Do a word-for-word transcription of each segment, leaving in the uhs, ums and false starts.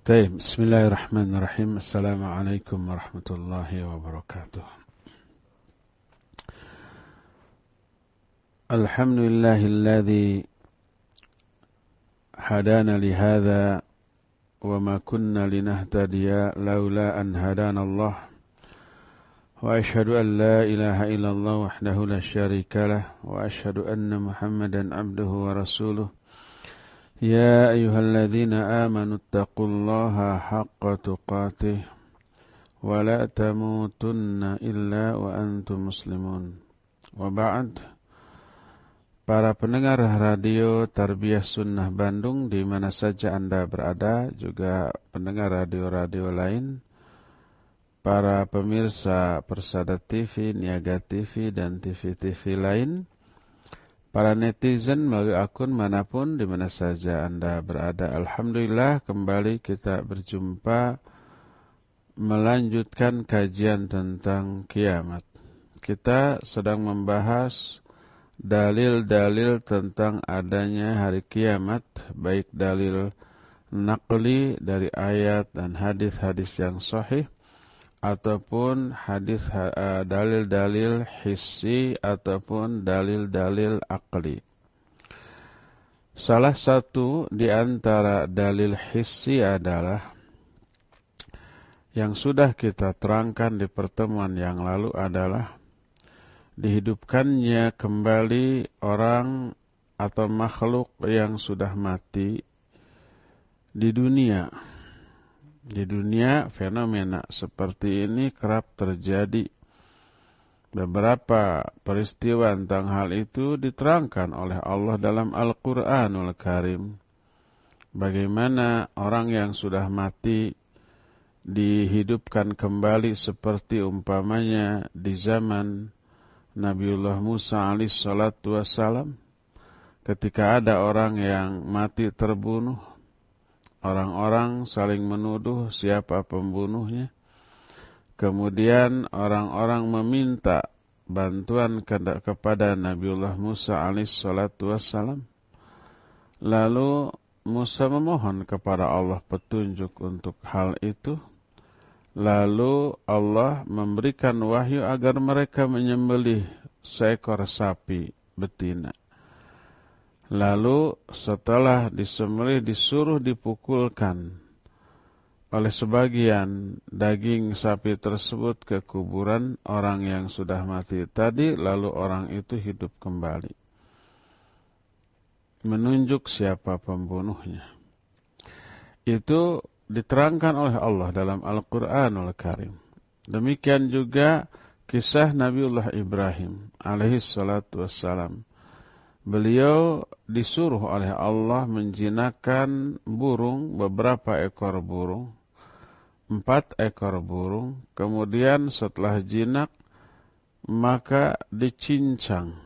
طيب بسم الله الرحمن الرحيم السلام عليكم ورحمة الله وبركاته. الحمد لله الذي هدانا لهذا وما كنا لنهتدي لولا أن هدانا الله وأشهد أن لا إله إلا الله وحده لا شريك له وأشهد أن محمدا عبده ورسوله يا أيها الذين آمنوا اتقوا الله حق تقاته ولا تموتن إلا وأنتم مسلمون. وبعد, para pendengar radio Tarbiyah Sunnah Bandung di mana saja Anda berada, juga pendengar radio-radio lain, para pemirsa Persada T V, Niaga T V dan T V-T V lain, para netizen melalui akun manapun di mana saja Anda berada. Alhamdulillah kembali kita berjumpa melanjutkan kajian tentang kiamat. Kita sedang membahas dalil-dalil tentang adanya hari kiamat, baik dalil naqli dari ayat dan hadis-hadis yang sahih ataupun hadis uh, dalil-dalil hissi ataupun dalil-dalil akli. Salah satu di antara dalil hissi adalah yang sudah kita terangkan di pertemuan yang lalu adalah dihidupkannya kembali orang atau makhluk yang sudah mati di dunia. Di dunia fenomena seperti ini kerap terjadi. Beberapa peristiwa tentang hal itu diterangkan oleh Allah dalam Al-Quranul Karim. Bagaimana orang yang sudah mati dihidupkan kembali seperti umpamanya di zaman Nabiullah Musa alaihi salatu wassalam, ketika ada orang yang mati terbunuh, orang-orang saling menuduh siapa pembunuhnya. Kemudian orang-orang meminta bantuan kepada Nabiullah Musa alaihi salatu wassalam. Lalu Musa memohon kepada Allah petunjuk untuk hal itu. Lalu Allah memberikan wahyu agar mereka menyembelih seekor sapi betina. Lalu setelah disembelih disuruh dipukulkan oleh sebagian daging sapi tersebut ke kuburan orang yang sudah mati tadi, lalu orang itu hidup kembali. Menunjuk siapa pembunuhnya. Itu diterangkan oleh Allah dalam Al-Quranul Karim. Demikian juga kisah Nabiullah Ibrahim alaihi salatu wassalam. Beliau disuruh oleh Allah menjinakkan burung, beberapa ekor burung, empat ekor burung. Kemudian setelah jinak, maka dicincang,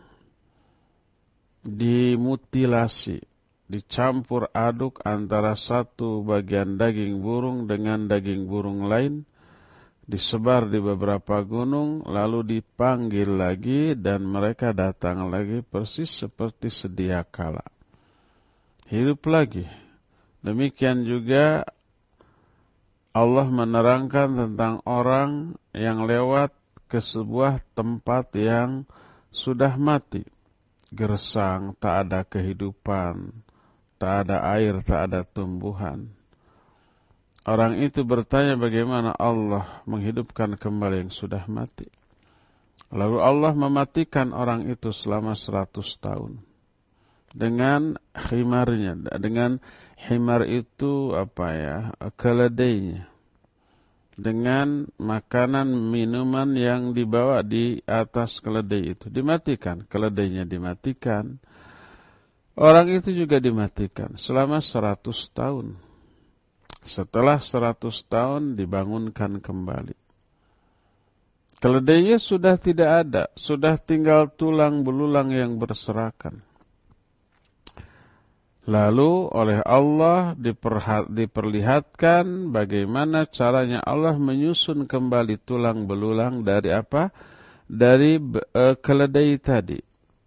dimutilasi, dicampur aduk antara satu bagian daging burung dengan daging burung lain, disebar di beberapa gunung, lalu dipanggil lagi dan mereka datang lagi persis seperti sedia kala. Hidup lagi. Demikian juga Allah menerangkan tentang orang yang lewat ke sebuah tempat yang sudah mati. Gersang, tak ada kehidupan, tak ada air, tak ada tumbuhan. Orang itu bertanya bagaimana Allah menghidupkan kembali yang sudah mati. Lalu Allah mematikan orang itu selama seratus tahun. Dengan khimarnya, dengan himar itu apa ya, keledainya. Dengan makanan minuman yang dibawa di atas keledai itu. Dimatikan, keledainya dimatikan. Orang itu juga dimatikan selama seratus tahun. Setelah seratus tahun dibangunkan kembali. Keledainya sudah tidak ada, sudah tinggal tulang belulang yang berserakan. Lalu oleh Allah diperlihatkan bagaimana caranya Allah menyusun kembali tulang belulang dari apa? Dari uh, keledai tadi.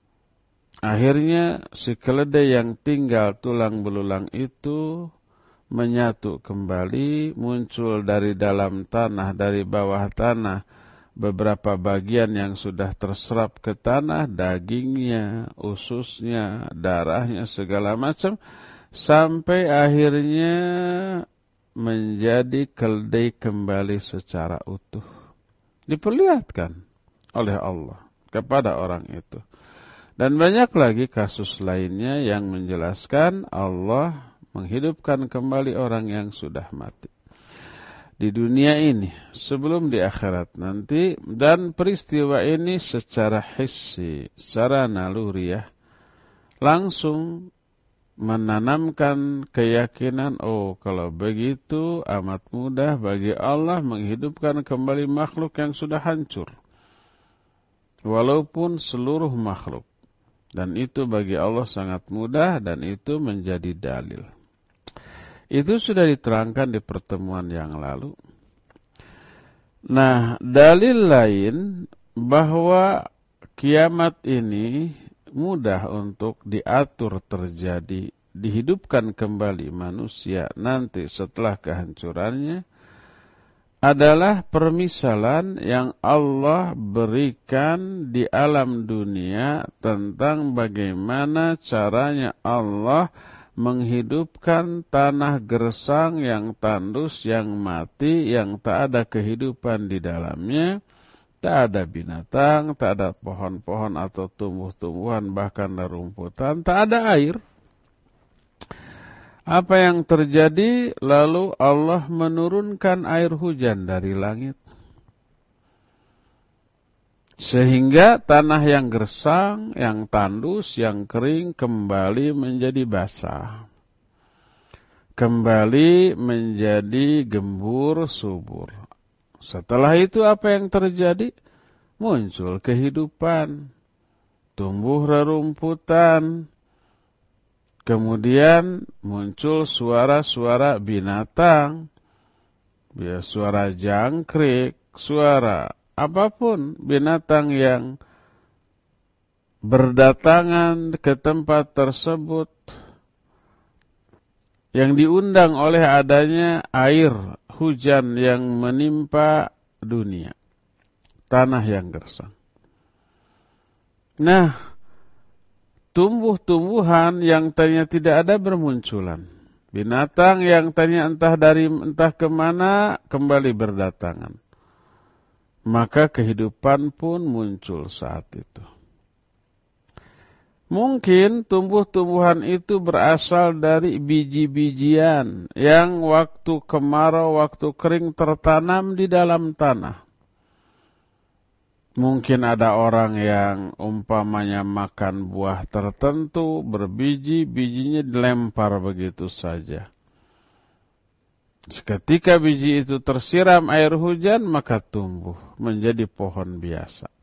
Akhirnya si keledai yang tinggal tulang belulang itu menyatu kembali, muncul dari dalam tanah, dari bawah tanah, beberapa bagian yang sudah terserap ke tanah, dagingnya, ususnya, darahnya, segala macam, sampai akhirnya menjadi keledai kembali secara utuh. Diperlihatkan oleh Allah kepada orang itu. Dan banyak lagi kasus lainnya yang menjelaskan Allah menghidupkan kembali orang yang sudah mati di dunia ini sebelum di akhirat nanti. Dan peristiwa ini secara hissi, secara naluriah, langsung menanamkan keyakinan, oh kalau begitu amat mudah bagi Allah menghidupkan kembali makhluk yang sudah hancur, walaupun seluruh makhluk. Dan itu bagi Allah sangat mudah, dan itu menjadi dalil. Itu sudah diterangkan di pertemuan yang lalu. Nah, dalil lain bahwa kiamat ini mudah untuk diatur terjadi, dihidupkan kembali manusia nanti setelah kehancurannya, adalah permisalan yang Allah berikan di alam dunia tentang bagaimana caranya Allah menghidupkan tanah gersang yang tandus, yang mati, yang tak ada kehidupan di dalamnya, tak ada binatang, tak ada pohon-pohon atau tumbuh-tumbuhan, bahkan rumputan, tak ada air. Apa yang terjadi? Lalu Allah menurunkan air hujan dari langit, sehingga tanah yang gersang, yang tandus, yang kering kembali menjadi basah, kembali menjadi gembur subur. Setelah itu apa yang terjadi? Muncul kehidupan, tumbuh rerumputan, kemudian muncul suara-suara binatang, ya, suara jangkrik, suara apapun binatang yang berdatangan ke tempat tersebut, yang diundang oleh adanya air hujan yang menimpa dunia, tanah yang gersang. Nah, tumbuh-tumbuhan yang tadinya tidak ada bermunculan, binatang yang tadinya entah dari entah kemana kembali berdatangan. Maka kehidupan pun muncul saat itu. Mungkin tumbuh-tumbuhan itu berasal dari biji-bijian yang waktu kemarau, waktu kering tertanam di dalam tanah. Mungkin ada orang yang umpamanya makan buah tertentu, berbiji, bijinya dilempar begitu saja. Seketika biji itu tersiram air hujan, maka tumbuh menjadi pohon biasa.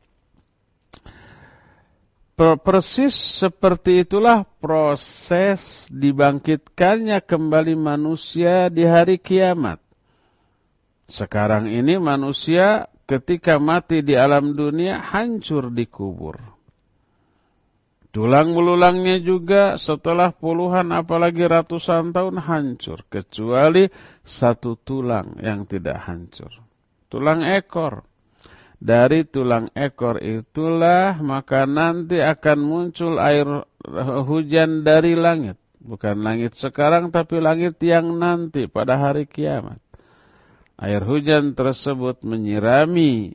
Persis seperti itulah proses dibangkitkannya kembali manusia di hari kiamat. Sekarang ini manusia ketika mati di alam dunia hancur dikubur. Tulang belulangnya juga setelah puluhan apalagi ratusan tahun hancur, kecuali satu tulang yang tidak hancur. Tulang ekor. Dari tulang ekor itulah maka nanti akan muncul air hujan dari langit. Bukan langit sekarang tapi langit yang nanti pada hari kiamat. Air hujan tersebut menyirami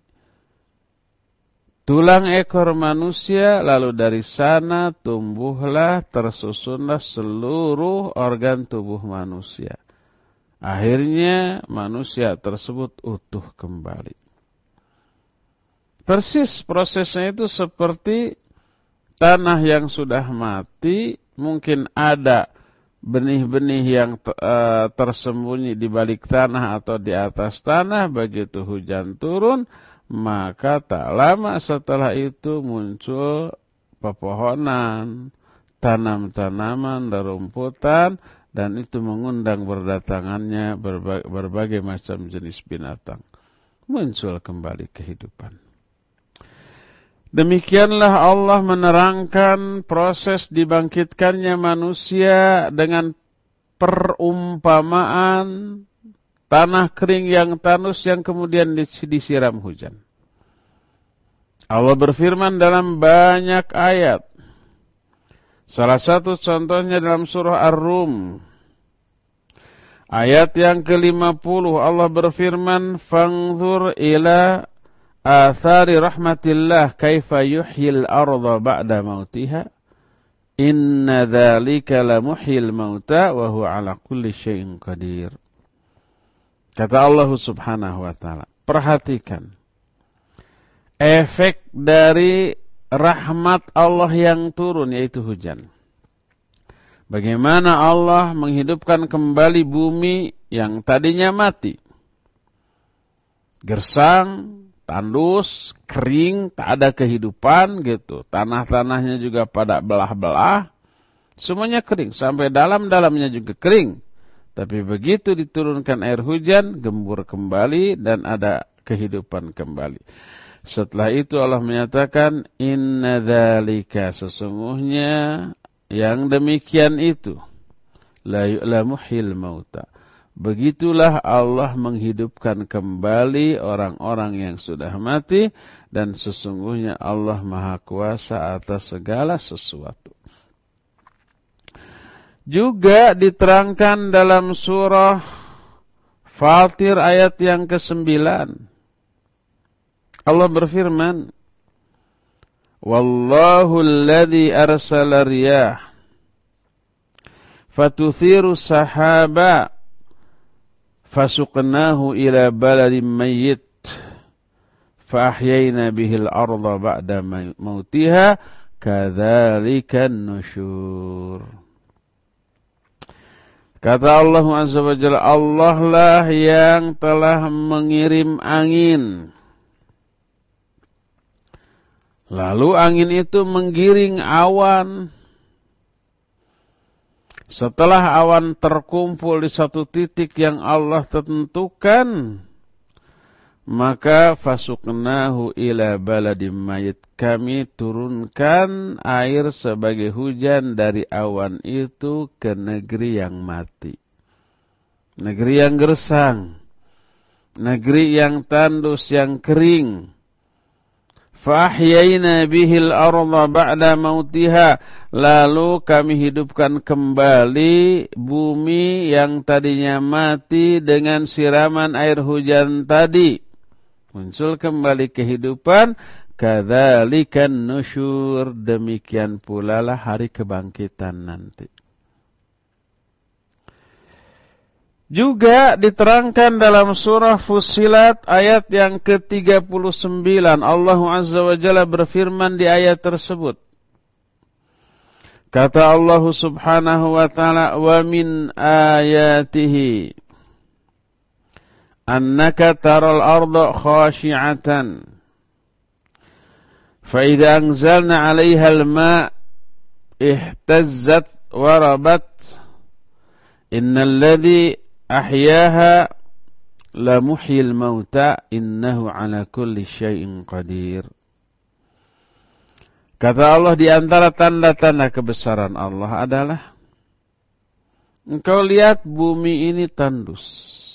tulang ekor manusia, lalu dari sana tumbuhlah, tersusunlah seluruh organ tubuh manusia. Akhirnya manusia tersebut utuh kembali. Persis prosesnya itu seperti tanah yang sudah mati, mungkin ada benih-benih yang tersembunyi di balik tanah atau di atas tanah. Begitu hujan turun, maka tak lama setelah itu muncul pepohonan, tanam-tanaman, rumputan, dan itu mengundang berdatangannya berbagai, berbagai macam jenis binatang. Muncul kembali kehidupan. Demikianlah Allah menerangkan proses dibangkitkannya manusia dengan perumpamaan tanah kering yang tandus yang kemudian disiram hujan. Allah berfirman dalam banyak ayat. Salah satu contohnya dalam surah Ar-Rum. Ayat yang ke lima puluh Allah berfirman, "Fanzur ila athari rahmatillah kaifa yuhyil arda ba'da mautiha. Inna dzalika lamuhyil mauta wa huwa ala kulli syai'in qadir." Kata Allah Subhanahu wa taala, perhatikan efek dari rahmat Allah yang turun, yaitu hujan. Bagaimana Allah menghidupkan kembali bumi yang tadinya mati, gersang, tandus, kering, tak ada kehidupan gitu. Tanah-tanahnya juga pada belah-belah, semuanya kering, sampai dalam-dalamnya juga kering. Tapi begitu diturunkan air hujan, gembur kembali dan ada kehidupan kembali. Setelah itu Allah menyatakan, inna dzalika, sesungguhnya yang demikian itu, la yu'lamuhil mauta. Begitulah Allah menghidupkan kembali orang-orang yang sudah mati, dan sesungguhnya Allah Maha Kuasa atas segala sesuatu. Juga diterangkan dalam surah Fatir ayat yang kesembilan. Allah berfirman, "Wallahu alladhi arsala riyah fatuthiru sahaba fasuqnahu ila baladin mayyit fa ahyayna bihil arda ba'da mautiha kadzalika an-nusyur." Kata Allah Azza wa Jalla, Allah lah yang telah mengirim angin. Lalu angin itu menggiring awan. Setelah awan terkumpul di satu titik yang Allah tentukan, maka fasuknahu ila baladim mayit. Kami turunkan air sebagai hujan dari awan itu ke negeri yang mati. Negeri yang gersang. Negeri yang tandus, yang kering. Fa'ahyayna bihil arda ba'da mautiha. Lalu kami hidupkan kembali bumi yang tadinya mati dengan siraman air hujan tadi. Muncul kembali kehidupan. Kadzalikan nusyur. Demikian pula lah hari kebangkitan nanti. Juga diterangkan dalam surah Fussilat ayat yang ke tiga puluh sembilan. Allah Azza wa Jalla berfirman di ayat tersebut. Kata Allah Subhanahu wa ta'ala, "Wa min ayatihi annaka taral arda khashi'atan fa idza anzalna 'alayha al-ma' ihtazzat wa rabat innal ladzi ahyaha la muhyil mauta innahu 'ala kulli syai'in qadir." Kata Allah, di antara tanda-tanda kebesaran Allah adalah engkau lihat bumi ini tandus.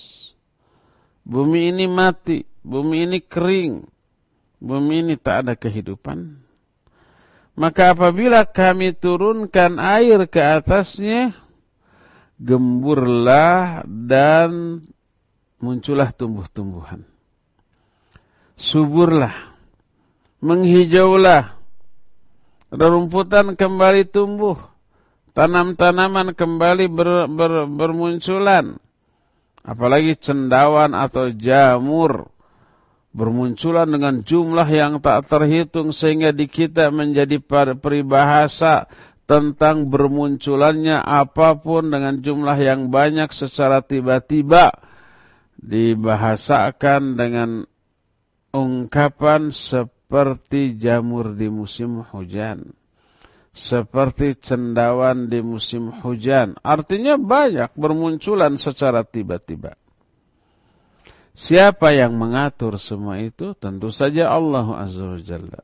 Bumi ini mati, bumi ini kering, bumi ini tak ada kehidupan. Maka apabila kami turunkan air ke atasnya, gemburlah dan muncullah tumbuh-tumbuhan. Suburlah, menghijaulah, rerumputan kembali tumbuh, tanam-tanaman kembali ber, ber, bermunculan. Apalagi cendawan atau jamur bermunculan dengan jumlah yang tak terhitung, sehingga di kita menjadi peribahasa tentang bermunculannya apapun dengan jumlah yang banyak secara tiba-tiba, dibahasakan dengan ungkapan seperti jamur di musim hujan, seperti cendawan di musim hujan. Artinya banyak bermunculan secara tiba-tiba. Siapa yang mengatur semua itu? Tentu saja Allah Azza wa Jalla.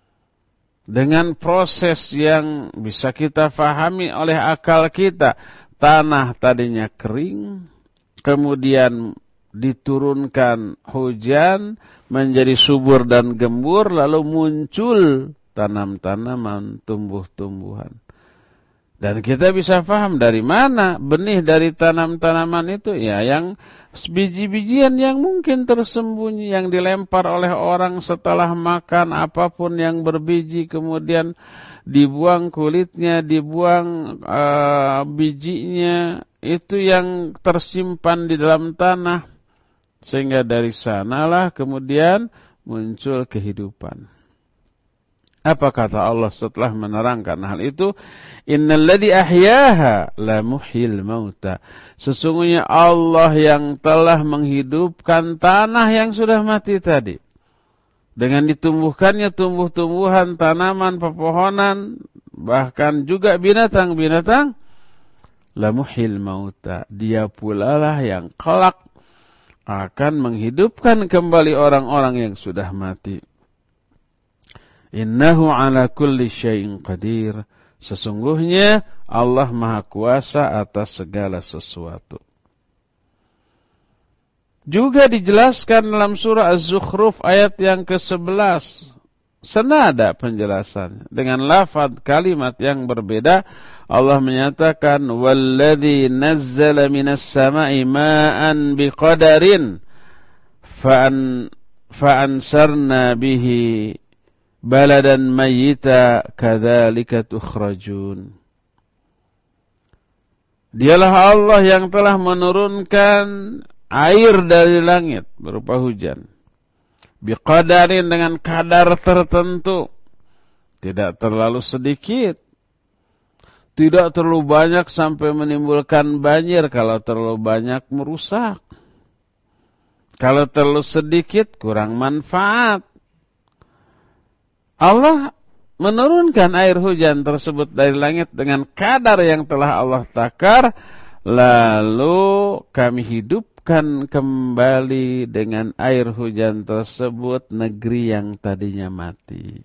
Dengan proses yang bisa kita fahami oleh akal kita, tanah tadinya kering, kemudian diturunkan hujan menjadi subur dan gembur, lalu muncul tanam-tanaman, tumbuh-tumbuhan. Dan kita bisa paham dari mana benih dari tanam-tanaman itu, ya yang biji-bijian yang mungkin tersembunyi, yang dilempar oleh orang setelah makan apapun yang berbiji, kemudian dibuang kulitnya, dibuang uh, bijinya, itu yang tersimpan di dalam tanah. Sehingga dari sanalah kemudian muncul kehidupan. Apa kata Allah setelah menerangkan hal itu? Innal ladzi ahyaha la muhyil mauta. Sesungguhnya Allah yang telah menghidupkan tanah yang sudah mati tadi. Dengan ditumbuhkannya tumbuh-tumbuhan, tanaman, pepohonan, bahkan juga binatang-binatang, la muhyil mauta. Dia pula lah yang kelak akan menghidupkan kembali orang-orang yang sudah mati. Innahu ala kulli syai'in qadir. Sesungguhnya Allah Maha Kuasa atas segala sesuatu. Juga dijelaskan dalam surah Az-Zukhruf ayat yang kesebelas. Senada penjelasannya. Dengan lafaz kalimat yang berbeda, Allah menyatakan, وَالَّذِي نَزَّلَ مِنَ السَّمَاءِ مَاءً بِقَدَرٍ فَأَنْسَرْنَا بِهِ بَلَدًا مَيِّتًا كَذَلِكَ تُخْرَجُونَ. Dialah Allah yang telah menurunkan air dari langit berupa hujan. Biqadarin, dengan kadar tertentu. Tidak terlalu sedikit. Tidak terlalu banyak sampai menimbulkan banjir. Kalau terlalu banyak merusak. Kalau terlalu sedikit kurang manfaat. Allah menurunkan air hujan tersebut dari langit dengan kadar yang telah Allah takar. Lalu kami hidupkan kembali dengan air hujan tersebut negeri yang tadinya mati.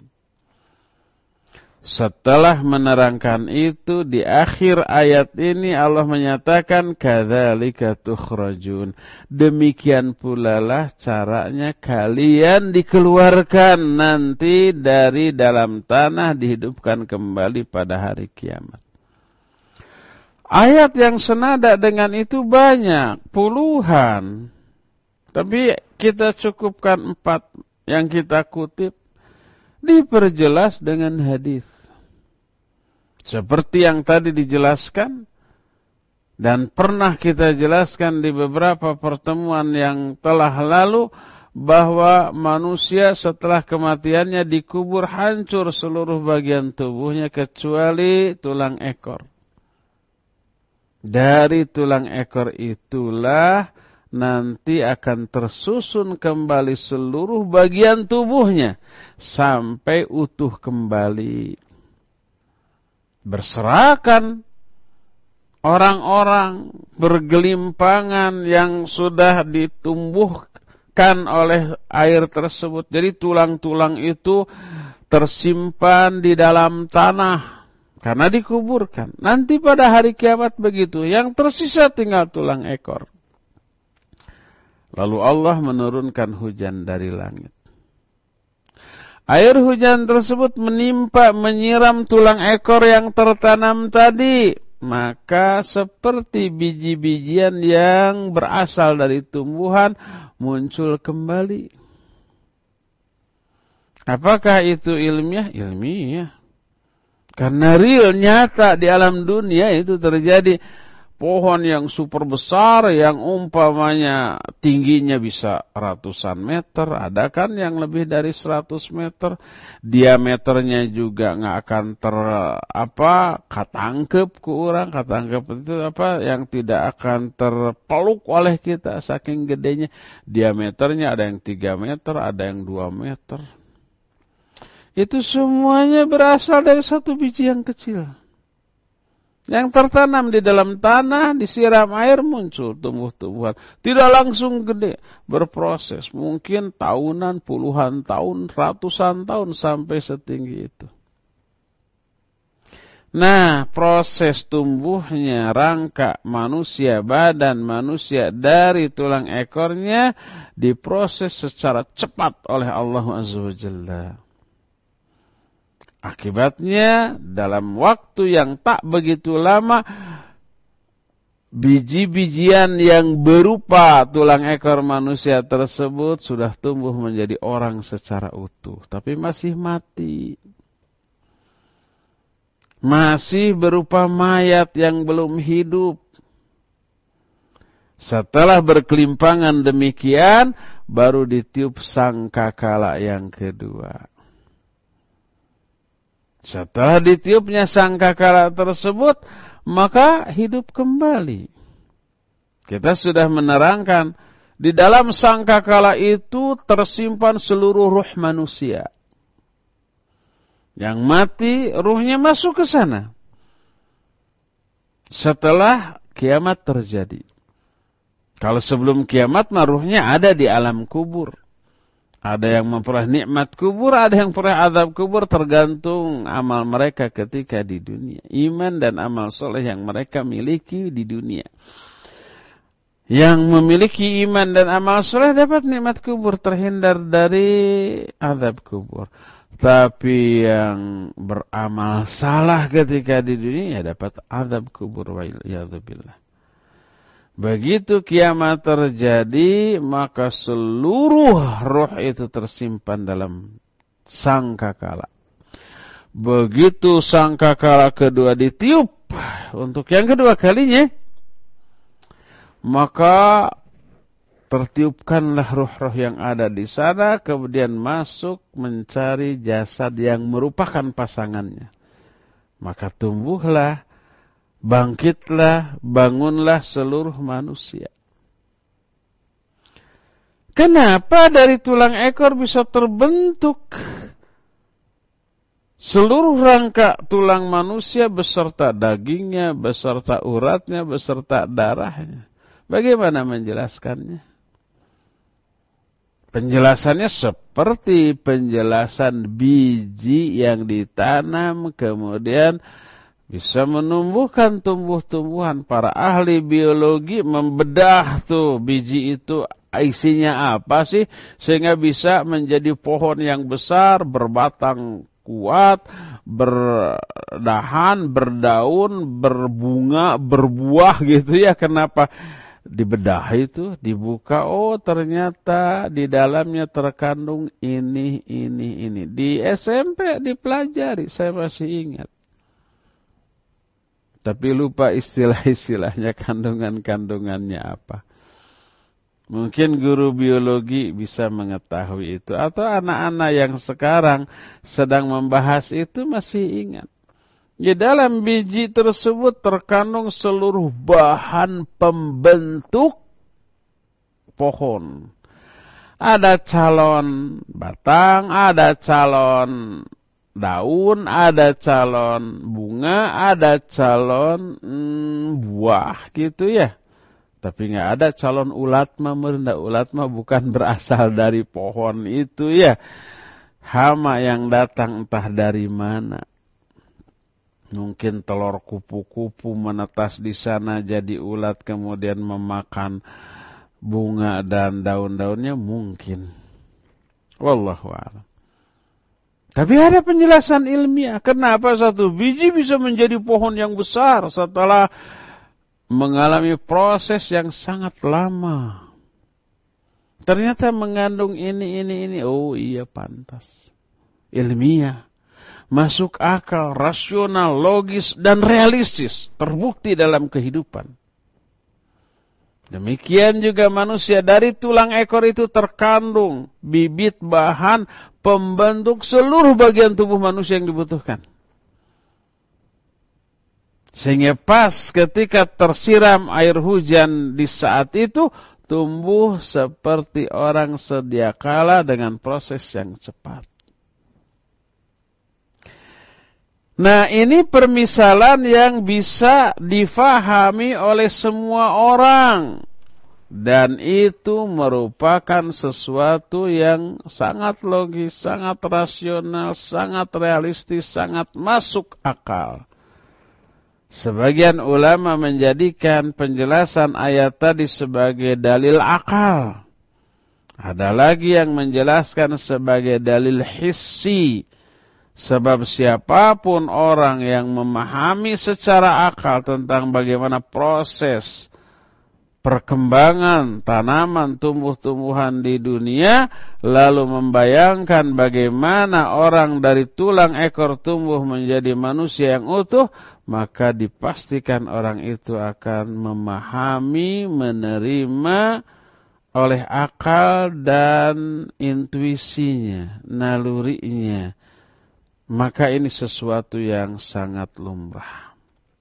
Setelah menerangkan itu, di akhir ayat ini Allah menyatakan, kadzalika tukhrajun. Demikian pula lah caranya kalian dikeluarkan nanti dari dalam tanah, dihidupkan kembali pada hari kiamat. Ayat yang senada dengan itu banyak, puluhan. Tapi kita cukupkan empat yang kita kutip. Diperjelas dengan hadis. Seperti yang tadi dijelaskan dan pernah kita jelaskan di beberapa pertemuan yang telah lalu, bahwa manusia setelah kematiannya dikubur hancur seluruh bagian tubuhnya kecuali tulang ekor. Dari tulang ekor itulah nanti akan tersusun kembali seluruh bagian tubuhnya sampai utuh kembali. Berserakan orang-orang bergelimpangan yang sudah ditumbuhkan oleh air tersebut. Jadi tulang-tulang itu tersimpan di dalam tanah karena dikuburkan. Nanti pada hari kiamat begitu, yang tersisa tinggal tulang ekor. Lalu Allah menurunkan hujan dari langit. Air hujan tersebut menimpa, menyiram tulang ekor yang tertanam tadi. Maka seperti biji-bijian yang berasal dari tumbuhan muncul kembali. Apakah itu ilmiah? Ilmiah. Karena real, nyata di alam dunia itu terjadi. Pohon yang super besar, yang umpamanya tingginya bisa ratusan meter, ada kan yang lebih dari seratus meter, diameternya juga nggak akan ter apa katangkep ke orang, katangkep itu apa yang tidak akan terpeluk oleh kita saking gedenya, diameternya ada yang tiga meter, ada yang dua meter. Itu semuanya berasal dari satu biji yang kecil. Yang tertanam di dalam tanah, disiram air, muncul tumbuh-tumbuhan. Tidak langsung gede, berproses. Mungkin tahunan, puluhan tahun, ratusan tahun sampai setinggi itu. Nah, proses tumbuhnya rangka manusia, badan manusia dari tulang ekornya diproses secara cepat oleh Allah Azza wa Jalla. Akibatnya dalam waktu yang tak begitu lama, biji-bijian yang berupa tulang ekor manusia tersebut sudah tumbuh menjadi orang secara utuh, tapi masih mati. Masih berupa mayat yang belum hidup. Setelah berkelimpangan demikian, baru ditiup sangkakala yang kedua. Setelah ditiupnya sangkakala tersebut, maka hidup kembali. Kita sudah menerangkan, di dalam sangkakala itu tersimpan seluruh ruh manusia. Yang mati, ruhnya masuk ke sana. Setelah kiamat terjadi. Kalau sebelum kiamat, ruhnya ada di alam kubur. Ada yang memperoleh nikmat kubur, ada yang memperoleh azab kubur, tergantung amal mereka ketika di dunia. Iman dan amal soleh yang mereka miliki di dunia. Yang memiliki iman dan amal soleh dapat nikmat kubur, terhindar dari azab kubur. Tapi yang beramal salah ketika di dunia ya dapat azab kubur, wa'iyadzubillah. Begitu kiamat terjadi, maka seluruh ruh itu tersimpan dalam sangkakala. Begitu sangkakala kedua ditiup untuk yang kedua kalinya, maka tertiupkanlah ruh-ruh yang ada di sana, kemudian masuk mencari jasad yang merupakan pasangannya. Maka tumbuhlah, bangkitlah, bangunlah seluruh manusia. Kenapa dari tulang ekor bisa terbentuk seluruh rangka tulang manusia beserta dagingnya, beserta uratnya, beserta darahnya? Bagaimana menjelaskannya? Penjelasannya seperti penjelasan biji yang ditanam kemudian bisa menumbuhkan tumbuh-tumbuhan. Para ahli biologi membedah tuh biji itu isinya apa sih sehingga bisa menjadi pohon yang besar, berbatang kuat, berdahan, berdaun, berbunga, berbuah gitu ya. Kenapa? Dibedah itu, dibuka, oh ternyata di dalamnya terkandung ini, ini, ini. Di S M P dipelajari, saya masih ingat. Tapi lupa istilah-istilahnya, kandungan-kandungannya apa. Mungkin guru biologi bisa mengetahui itu. Atau anak-anak yang sekarang sedang membahas itu masih ingat. Di dalam biji tersebut terkandung seluruh bahan pembentuk pohon. Ada calon batang, ada calon daun, ada calon bunga, ada calon hmm, buah gitu ya. Tapi nggak ada calon ulatma merendah. Ulatma bukan berasal dari pohon itu ya. Hama yang datang entah dari mana. Mungkin telur kupu-kupu menetas di sana jadi ulat kemudian memakan bunga dan daun-daunnya mungkin. Wallahu a'lam. Tapi ada penjelasan ilmiah. Kenapa satu biji bisa menjadi pohon yang besar setelah mengalami proses yang sangat lama. Ternyata mengandung ini, ini, ini. Oh iya pantas. Ilmiah. Masuk akal, rasional, logis, dan realistis. Terbukti dalam kehidupan. Demikian juga manusia. Dari tulang ekor itu terkandung bibit bahan pembentuk seluruh bagian tubuh manusia yang dibutuhkan. Sehingga pas ketika tersiram air hujan di saat itu, tumbuh seperti orang sedia kala dengan proses yang cepat. Nah, ini permisalan yang bisa difahami oleh semua orang. Dan itu merupakan sesuatu yang sangat logis, sangat rasional, sangat realistis, sangat masuk akal. Sebagian ulama menjadikan penjelasan ayat tadi sebagai dalil akal. Ada lagi yang menjelaskan sebagai dalil hissi. Sebab siapapun orang yang memahami secara akal tentang bagaimana proses perkembangan tanaman tumbuh-tumbuhan di dunia, lalu membayangkan bagaimana orang dari tulang ekor tumbuh menjadi manusia yang utuh, maka dipastikan orang itu akan memahami, menerima oleh akal dan intuisinya, nalurinya. Maka ini sesuatu yang sangat lumrah.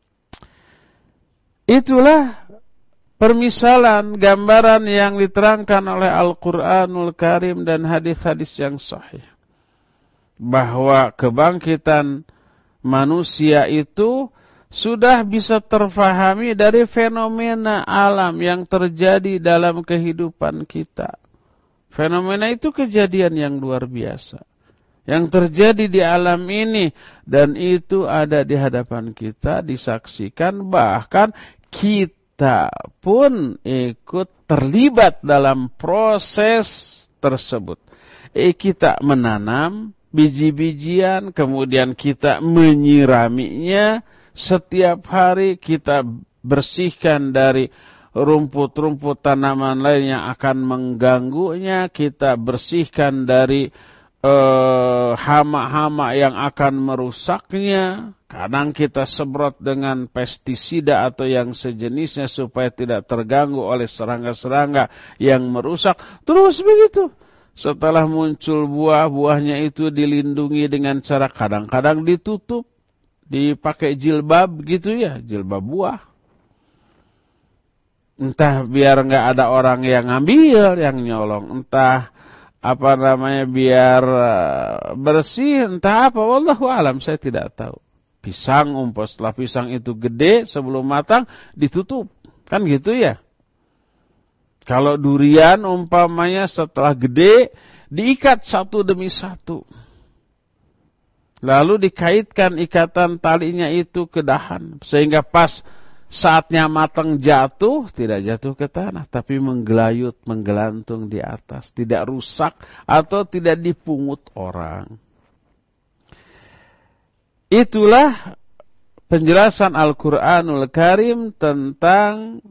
Itulah permisalan, gambaran yang diterangkan oleh Al-Quranul Karim dan hadis-hadis yang sahih. Bahwa kebangkitan manusia itu sudah bisa terfahami dari fenomena alam yang terjadi dalam kehidupan kita. Fenomena itu kejadian yang luar biasa yang terjadi di alam ini, dan itu ada di hadapan kita, disaksikan, bahkan kita pun ikut terlibat dalam proses tersebut. Eh, kita menanam biji-bijian, kemudian kita menyiraminya setiap hari, kita bersihkan dari rumput-rumput tanaman lain yang akan mengganggunya, kita bersihkan dari hama-hama yang akan merusaknya. Kadang kita semprot dengan pestisida atau yang sejenisnya supaya tidak terganggu oleh serangga-serangga yang merusak. Terus begitu. Setelah muncul buah, buahnya itu dilindungi dengan cara kadang-kadang ditutup, dipakai jilbab gitu ya, jilbab buah. Entah biar nggak ada orang yang ngambil, yang nyolong, entah apa namanya biar bersih, entah apa, wallahu alam, saya tidak tahu. Pisang umpah, setelah pisang itu gede sebelum matang ditutup, kan gitu ya. Kalau durian umpamanya setelah gede diikat satu demi satu, lalu dikaitkan ikatan talinya itu ke dahan, sehingga pas saatnya matang jatuh, tidak jatuh ke tanah, tapi menggelayut, menggelantung di atas. Tidak rusak atau tidak dipungut orang. Itulah penjelasan Al-Quranul Karim tentang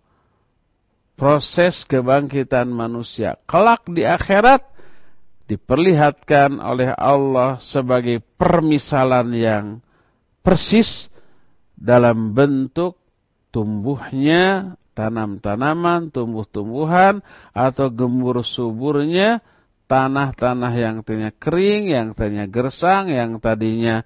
proses kebangkitan manusia. Kelak di akhirat diperlihatkan oleh Allah sebagai permisalan yang persis dalam bentuk tumbuhnya tanam-tanaman, tumbuh-tumbuhan, atau gembur suburnya tanah-tanah yang tadinya kering, yang tadinya gersang, yang tadinya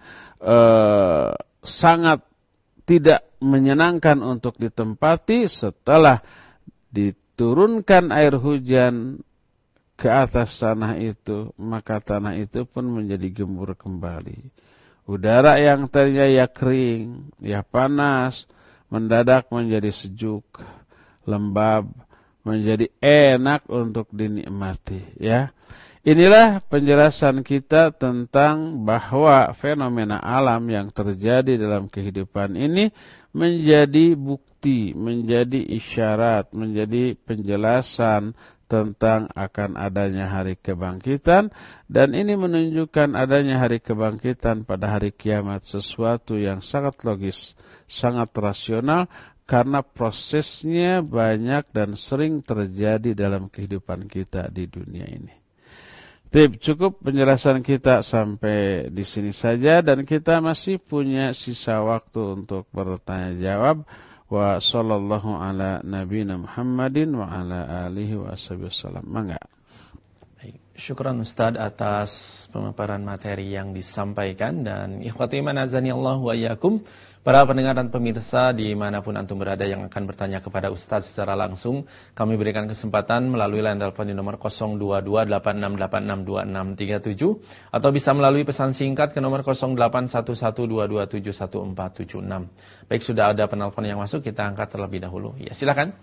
eh, sangat tidak menyenangkan untuk ditempati. Setelah diturunkan air hujan ke atas tanah itu, maka tanah itu pun menjadi gembur kembali. Udara yang tadinya ya kering, ya panas, mendadak menjadi sejuk, lembab, menjadi enak untuk dinikmati, ya. Inilah penjelasan kita tentang bahwa fenomena alam yang terjadi dalam kehidupan ini menjadi bukti, menjadi isyarat, menjadi penjelasan tentang akan adanya hari kebangkitan, dan ini menunjukkan adanya hari kebangkitan pada hari kiamat, sesuatu yang sangat logis, sangat rasional, karena prosesnya banyak dan sering terjadi dalam kehidupan kita di dunia ini. Tip, cukup penjelasan kita sampai di sini saja, dan kita masih punya sisa waktu untuk bertanya jawab. Wa sallallahu ala nabiyina Muhammadin wa ala alihi wa wasallam. Mangga. Baik, syukran Ustaz atas pemaparan materi yang disampaikan, dan ikhwati iman azani Allah wa iyyakum. Para pendengar dan pemirsa dimanapun antum berada yang akan bertanya kepada Ustaz secara langsung, kami berikan kesempatan melalui line telepon di nomor nol dua dua delapan enam delapan enam dua enam tiga tujuh, atau bisa melalui pesan singkat ke nomor nol delapan satu satu dua dua tujuh satu empat tujuh enam. Baik, sudah ada penelpon yang masuk, kita angkat terlebih dahulu. Ya, silakan.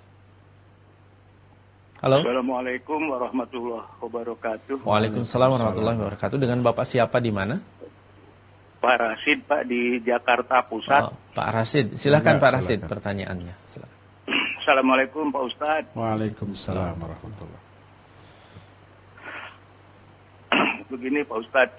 Halo. Assalamualaikum warahmatullahi wabarakatuh. Waalaikumsalam warahmatullahi wabarakatuh. Dengan Bapak siapa di mana? Pak Rasid, Pak, di Jakarta Pusat. Oh, Pak Rasid, silakan Enggak, Pak Rasid silakan. pertanyaannya. Silakan. Assalamualaikum Pak Ustadz. Waalaikumsalam warahmatullahi. Begini Pak Ustadz,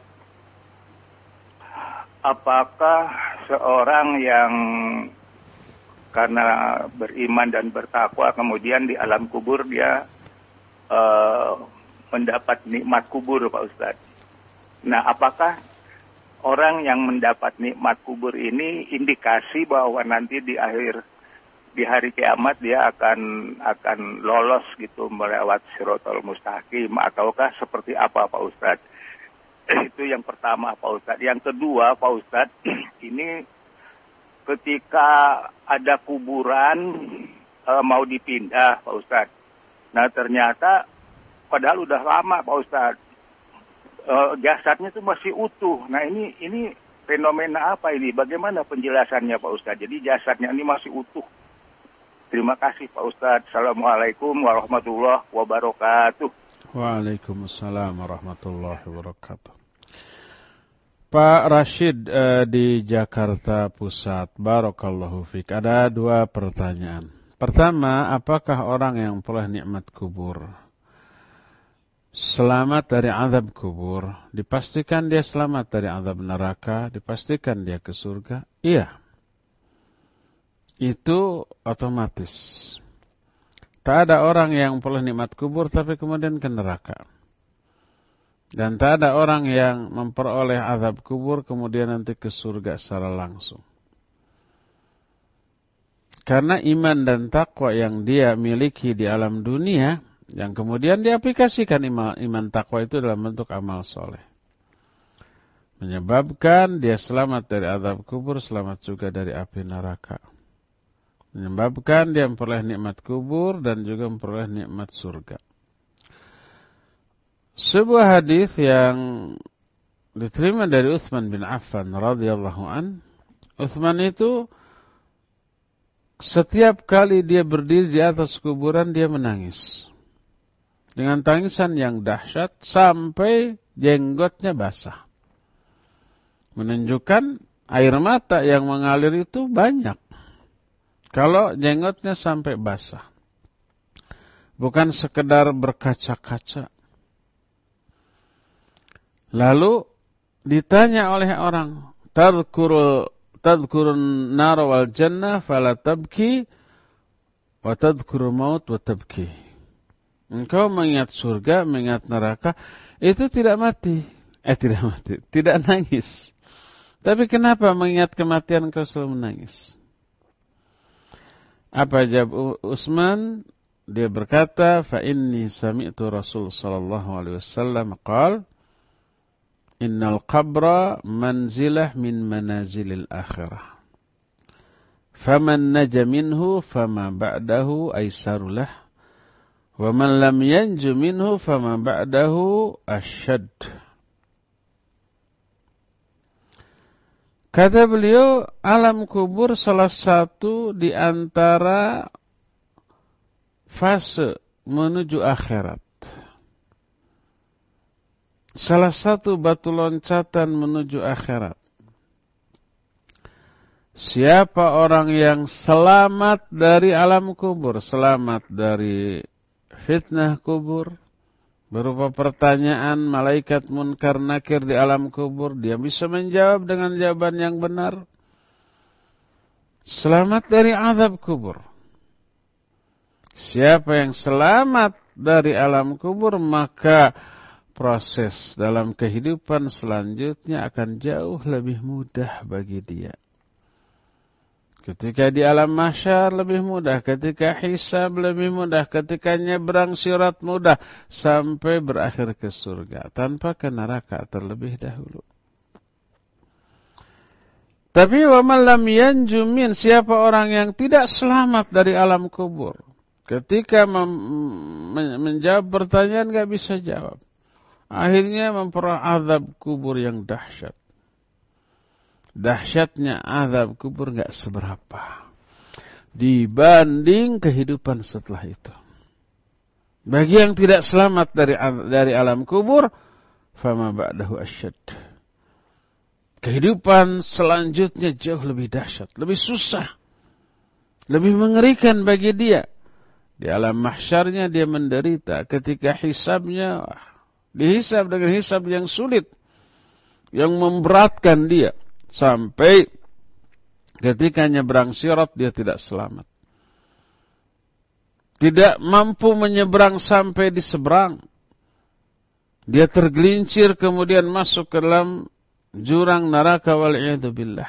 apakah seorang yang karena beriman dan bertakwa kemudian di alam kubur dia uh, mendapat nikmat kubur Pak Ustadz? Nah, apakah orang yang mendapat nikmat kubur ini indikasi bahwa nanti di akhir di hari kiamat dia akan akan lolos gitu melewat Shiratal Mustaqim, ataukah seperti apa Pak Ustadz? Itu yang pertama Pak Ustadz. Yang kedua Pak Ustadz, ini ketika ada kuburan e, mau dipindah Pak Ustadz. Nah ternyata padahal udah lama Pak Ustadz, e, jasadnya itu masih utuh. Nah ini ini fenomena apa ini? Bagaimana penjelasannya Pak Ustadz? Jadi jasadnya ini masih utuh. Terima kasih Pak Ustadz. Assalamualaikum warahmatullahi wabarakatuh. Waalaikumsalam warahmatullahi wabarakatuh. Pak Rashid eh, di Jakarta Pusat, Barakallahu fiik. Ada dua pertanyaan. Pertama, apakah orang yang peroleh nikmat kubur selamat dari azab kubur? Dipastikan dia selamat dari azab neraka, dipastikan dia ke surga? Iya. Itu otomatis. Tak ada orang yang peroleh nikmat kubur tapi kemudian ke neraka. Dan tak ada orang yang memperoleh azab kubur kemudian nanti ke surga secara langsung. Karena iman dan takwa yang dia miliki di alam dunia, yang kemudian diaplikasikan iman, iman takwa itu dalam bentuk amal soleh, menyebabkan dia selamat dari azab kubur, selamat juga dari api neraka. Menyebabkan dia memperoleh nikmat kubur dan juga memperoleh nikmat surga. Sebuah hadis yang diterima dari Utsman bin Affan radhiyallahu an. Utsman itu setiap kali dia berdiri di atas kuburan dia menangis. Dengan tangisan yang dahsyat sampai jenggotnya basah. Menunjukkan air mata yang mengalir itu banyak. Kalau jenggotnya sampai basah. Bukan sekedar berkaca-kaca. Lalu ditanya oleh orang, Tadhkuru tadhkurun nar wal jannah fala tabki wa tadhkuru maut wa tabki. Engkau mengingat surga, mengingat neraka, itu tidak mati. Eh tidak mati, tidak nangis. Tapi kenapa mengingat kematian engkau selalu menangis? Apa jawab Utsman? Dia berkata, fa inni sami'tu Rasul sallallahu alaihi wasallam qaal, innal qabra manzilah min manazilil akhirah. Faman naja minhu fama ba'dahu aisarulah, wa man lam yanju minhu fama ba'dahu asyad. Kata beliau, alam kubur salah satu di antara fase menuju akhirat. Salah satu batu loncatan menuju akhirat. Siapa orang yang selamat dari alam kubur, selamat dari fitnah kubur, berupa pertanyaan malaikat munkar nakir di alam kubur, dia bisa menjawab dengan jawaban yang benar. Selamat dari azab kubur. Siapa yang selamat dari alam kubur, maka proses dalam kehidupan selanjutnya akan jauh lebih mudah bagi dia. Ketika di alam mahsyar lebih mudah, ketika hisab lebih mudah, ketika nyebrang sirat mudah, sampai berakhir ke surga, tanpa ke neraka terlebih dahulu. Tapi wa man lam yanju min, siapa orang yang tidak selamat dari alam kubur, ketika men- menjawab pertanyaan gak bisa jawab, akhirnya memperoleh azab kubur yang dahsyat. Dahsyatnya azab kubur gak seberapa dibanding kehidupan setelah itu. Bagi yang tidak selamat dari dari alam kubur, fama ba'dahu asyad. kehidupan selanjutnya jauh lebih dahsyat, lebih susah, lebih mengerikan bagi dia. Di alam mahsyarnya dia menderita, ketika hisabnya dihisab dengan hisab yang sulit, yang memberatkan dia, sampai ketika nyebrang sirat dia tidak selamat. Tidak mampu menyeberang sampai di seberang. Dia tergelincir kemudian masuk ke dalam jurang neraka wal'iyadu billah.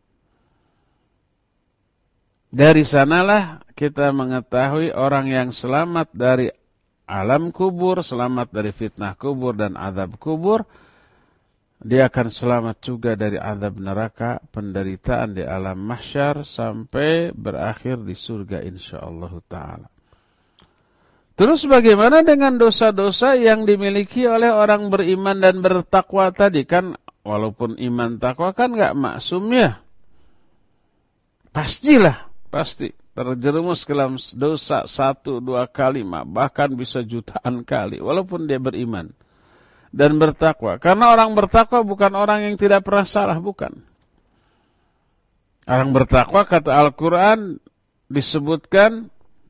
Dari sanalah kita mengetahui orang yang selamat dari alam kubur, selamat dari fitnah kubur dan azab kubur, dia akan selamat juga dari azab neraka, penderitaan di alam mahsyar sampai berakhir di surga insyaallah ta'ala. Terus bagaimana dengan dosa-dosa yang dimiliki oleh orang beriman dan bertakwa tadi? Kan walaupun iman takwa kan gak maksum ya. Pastilah, pasti terjerumus ke dalam dosa satu dua kali, bahkan bisa jutaan kali, walaupun dia beriman dan bertakwa. Karena orang bertakwa bukan orang yang tidak pernah salah, bukan. Orang bertakwa kata Al-Quran disebutkan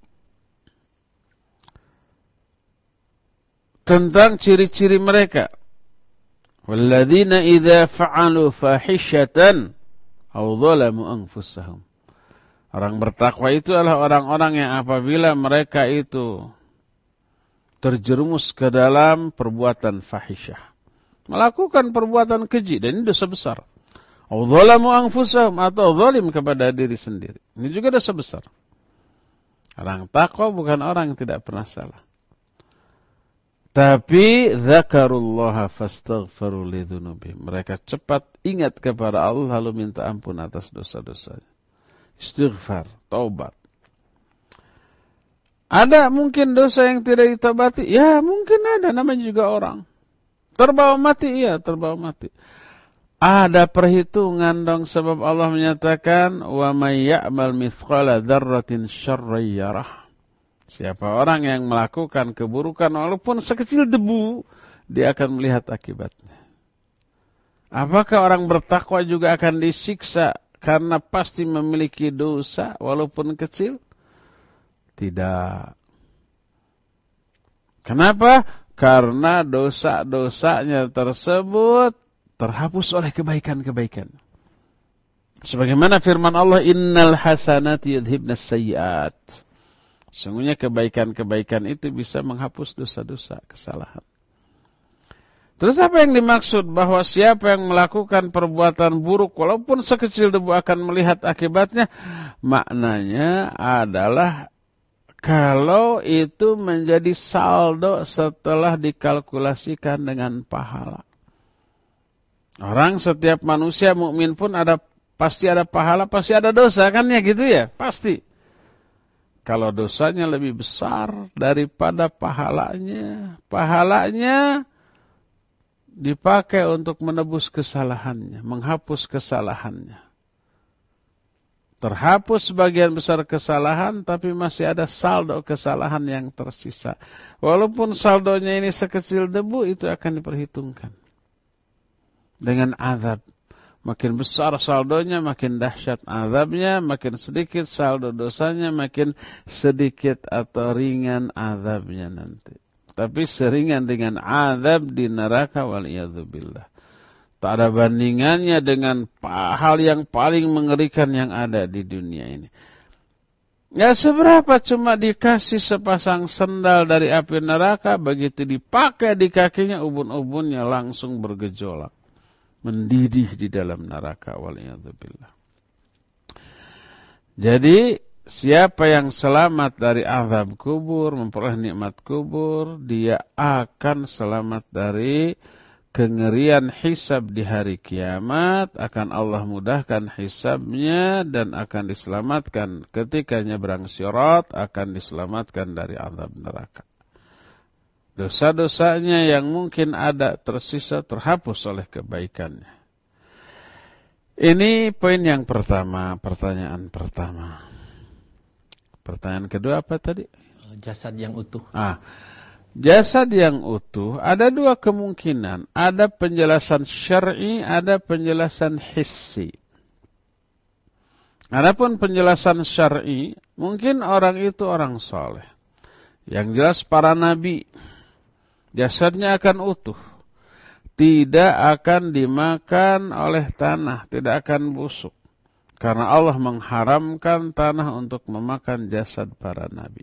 tentang ciri-ciri mereka. Walladzina idza fa'alu fahishatan aw zalamu anfusahum. Orang bertakwa itu adalah orang-orang yang apabila mereka itu terjerumus ke dalam perbuatan fahisyah, melakukan perbuatan keji, dan ini dosa besar. Aw zalamu anfusahum, atau zalim kepada diri sendiri. Ini juga dosa besar. Orang takwa bukan orang yang tidak pernah salah. Tapi dzakarullaha fastaghfiru lidzunubihim. Mereka cepat ingat kepada Allah lalu minta ampun atas dosa-dosanya. Istighfar, taubat. Ada mungkin dosa yang tidak ditobati? Ya, mungkin ada, namanya juga orang. Terbawa mati, iya, terbawa mati. Ada perhitungan dong, sebab Allah menyatakan wa may ya'mal mithqala dzarratin syarran yarah. Siapa orang yang melakukan keburukan walaupun sekecil debu, dia akan melihat akibatnya. Apakah orang bertakwa juga akan disiksa karena pasti memiliki dosa walaupun kecil? Tidak. Kenapa? Karena dosa-dosanya tersebut terhapus oleh kebaikan-kebaikan. Sebagaimana firman Allah, innal hasanati yudhibnas sayyi'at. Sungguhnya kebaikan-kebaikan itu bisa menghapus dosa-dosa, kesalahan. Terus apa yang dimaksud? Bahwa siapa yang melakukan perbuatan buruk walaupun sekecil debu akan melihat akibatnya. Maknanya adalah kalau itu menjadi saldo setelah dikalkulasikan dengan pahala. Orang, setiap manusia mukmin pun ada, pasti ada pahala, pasti ada dosa, kan ya gitu ya? Pasti. Kalau dosanya lebih besar daripada pahalanya, pahalanya dipakai untuk menebus kesalahannya, menghapus kesalahannya. Terhapus sebagian besar kesalahan, tapi masih ada saldo kesalahan yang tersisa. Walaupun saldonya ini sekecil debu, itu akan diperhitungkan dengan azab. Makin besar saldonya, makin dahsyat azabnya, makin sedikit saldo dosanya, makin sedikit atau ringan azabnya nanti. Tapi seringan dengan azab di neraka waliyadzubillah. Tak ada bandingannya dengan hal yang paling mengerikan yang ada di dunia ini. Ya seberapa cuma dikasih sepasang sendal dari api neraka, begitu dipakai di kakinya, ubun-ubunnya langsung bergejolak, mendidih di dalam neraka waliyadzubillah. Jadi siapa yang selamat dari azab kubur, memperoleh nikmat kubur, dia akan selamat dari kengerian hisab di hari kiamat, akan Allah mudahkan hisabnya dan akan diselamatkan ketika nyebrang sirat, akan diselamatkan dari azab neraka. Dosa-dosanya yang mungkin ada tersisa terhapus oleh kebaikannya. Ini poin yang pertama, pertanyaan pertama. Pertanyaan kedua apa tadi? Jasad yang utuh. Ah, Jasad yang utuh ada dua kemungkinan. Ada penjelasan syar'i, ada penjelasan hissi. Adapun penjelasan syar'i, mungkin orang itu orang soleh. Yang jelas para nabi, jasadnya akan utuh. Tidak akan dimakan oleh tanah, tidak akan busuk. Karena Allah mengharamkan tanah untuk memakan jasad para nabi.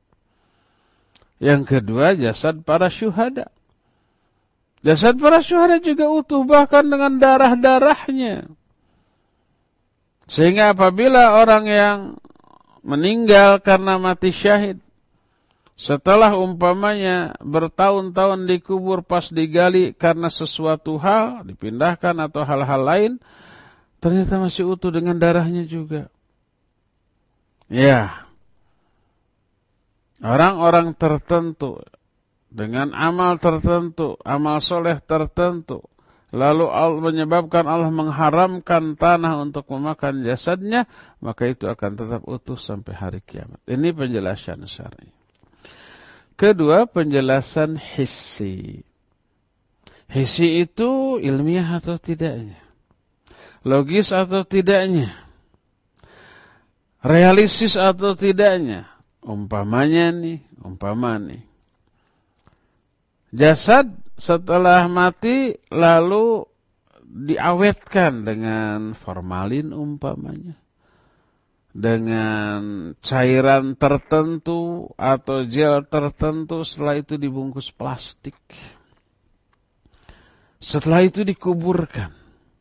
Yang kedua, jasad para syuhada. Jasad para syuhada juga utuh, bahkan dengan darah-darahnya. Sehingga apabila orang yang meninggal karena mati syahid, setelah umpamanya bertahun-tahun dikubur pas digali karena sesuatu hal, dipindahkan atau hal-hal lain, ternyata masih utuh dengan darahnya juga. Ya. Orang-orang tertentu dengan amal tertentu, amal soleh tertentu, lalu Allah menyebabkan Allah mengharamkan tanah untuk memakan jasadnya, maka itu akan tetap utuh sampai hari kiamat. Ini penjelasan syar'i. Kedua, penjelasan hissi. Hissi itu ilmiah atau tidaknya, logis atau tidaknya, realistis atau tidaknya. Umpamanya nih, umpama nih. Jasad setelah mati lalu diawetkan dengan formalin umpamanya. Dengan cairan tertentu atau gel tertentu, setelah itu dibungkus plastik. Setelah itu dikuburkan.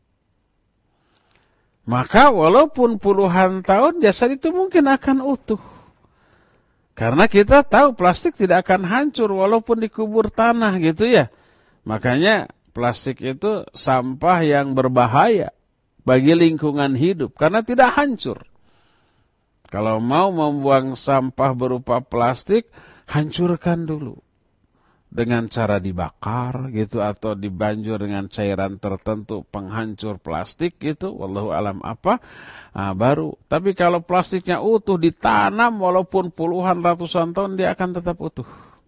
Maka walaupun puluhan tahun jasad itu mungkin akan utuh. Karena kita tahu plastik tidak akan hancur walaupun dikubur tanah gitu ya. Makanya plastik itu sampah yang berbahaya bagi lingkungan hidup karena tidak hancur. Kalau mau membuang sampah berupa plastik, hancurkan dulu. Dengan cara dibakar gitu atau dibanjur dengan cairan tertentu penghancur plastik gitu, wallahu alam apa, nah, baru. Tapi kalau plastiknya utuh ditanam walaupun puluhan ratusan tahun dia akan tetap utuh.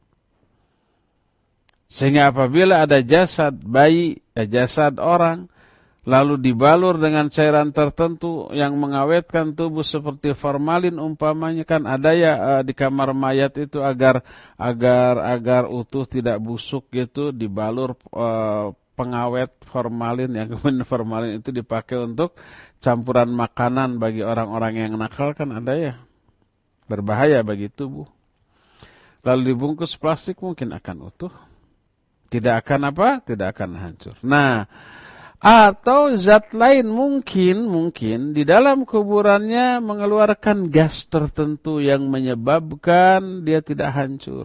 Sehingga apabila ada jasad bayi, eh, jasad orang, lalu dibalur dengan cairan tertentu yang mengawetkan tubuh seperti formalin umpamanya, kan ada ya uh, di kamar mayat itu agar agar agar utuh tidak busuk gitu, dibalur uh, pengawet formalin, yang kemudian formalin itu dipakai untuk campuran makanan bagi orang-orang yang nakal, kan ada ya, berbahaya bagi tubuh. Lalu dibungkus plastik mungkin akan utuh, tidak akan apa? Tidak akan hancur. Nah, atau zat lain mungkin, mungkin di dalam kuburannya mengeluarkan gas tertentu yang menyebabkan dia tidak hancur.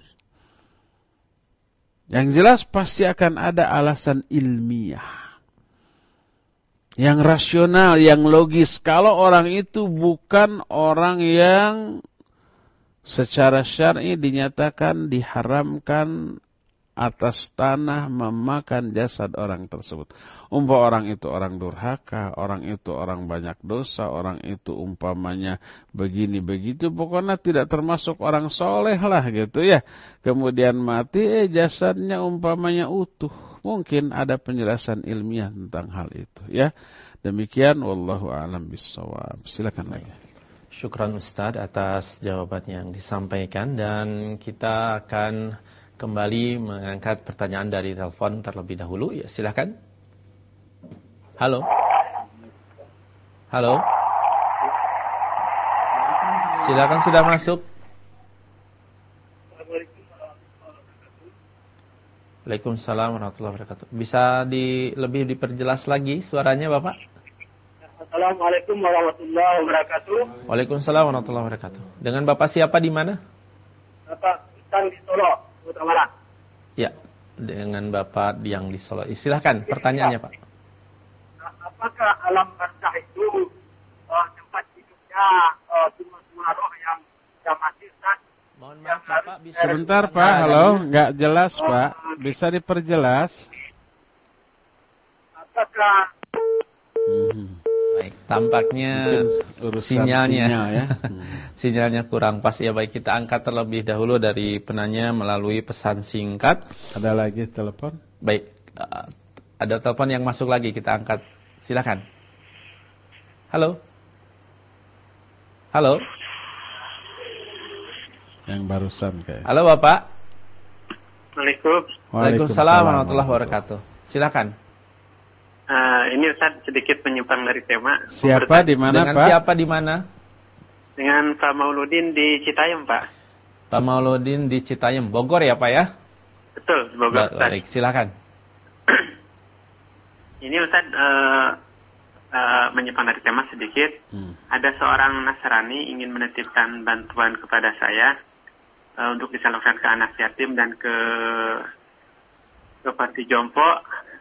Yang jelas pasti akan ada alasan ilmiah. Yang rasional, yang logis. Kalau orang itu bukan orang yang secara syar'i dinyatakan diharamkan atas tanah memakan jasad orang tersebut. Umpama orang itu orang durhaka, orang itu orang banyak dosa, orang itu umpamanya begini begitu, pokoknya tidak termasuk orang soleh lah gitu ya. Kemudian mati, eh jasadnya umpamanya utuh. Mungkin ada penjelasan ilmiah tentang hal itu ya. Demikian, wallahu a'lam bishawab. Silakan lagi. Syukran Ustaz atas jawabannya yang disampaikan, dan kita akan kembali mengangkat pertanyaan dari telepon terlebih dahulu. Ya, silakan. Halo. Halo. Silakan, sudah masuk. Waalaikumsalam warahmatullahi wabarakatuh. Bisa di lebih diperjelas lagi suaranya, Bapak? Assalamualaikum warahmatullahi wabarakatuh. Waalaikumsalam warahmatullahi wabarakatuh. Dengan Bapak siapa di mana? Bapak Ustaz di Solo, Sumatera Barat. Ya, dengan Bapak yang di Solo. Silahkan pertanyaannya, Pak. Apakah alam barzah itu uh, tempat hidupnya uh, semua-semua roh yang sudah mati, Ustaz? Mohon maaf, Bapak bisa sebentar, Pak. Halo, nggak jelas, Pak. Bisa diperjelas? Apakah Hmm. Baik, tampaknya sinyalnya sinyal ya. hmm. sinyalnya kurang pas ya. Baik, kita angkat terlebih dahulu dari penanya melalui pesan singkat. Ada lagi telepon? Baik, uh, ada telepon yang masuk lagi, kita angkat. Silakan. Halo. Halo. Yang barusan kayak. Halo Bapak. Waalaikumsalam. Waalaikumsalam warahmatullahi wabarakatuh. Silakan. Uh, ini Ustaz sedikit menyimpang dari tema. Siapa di mana, Dengan Pak? siapa di mana? Dengan Pak Mauludin di Citayam, Pak. Pak Mauludin di Citayam, Bogor ya, Pak ya? Betul, Bogor. Ba baik, silakan. Ini Ustaz uh, uh, menyimpang dari tema sedikit. Hmm. Ada seorang Nasrani ingin menitipkan bantuan kepada saya uh, untuk disalurkan ke anak yatim dan ke ke panti jompo.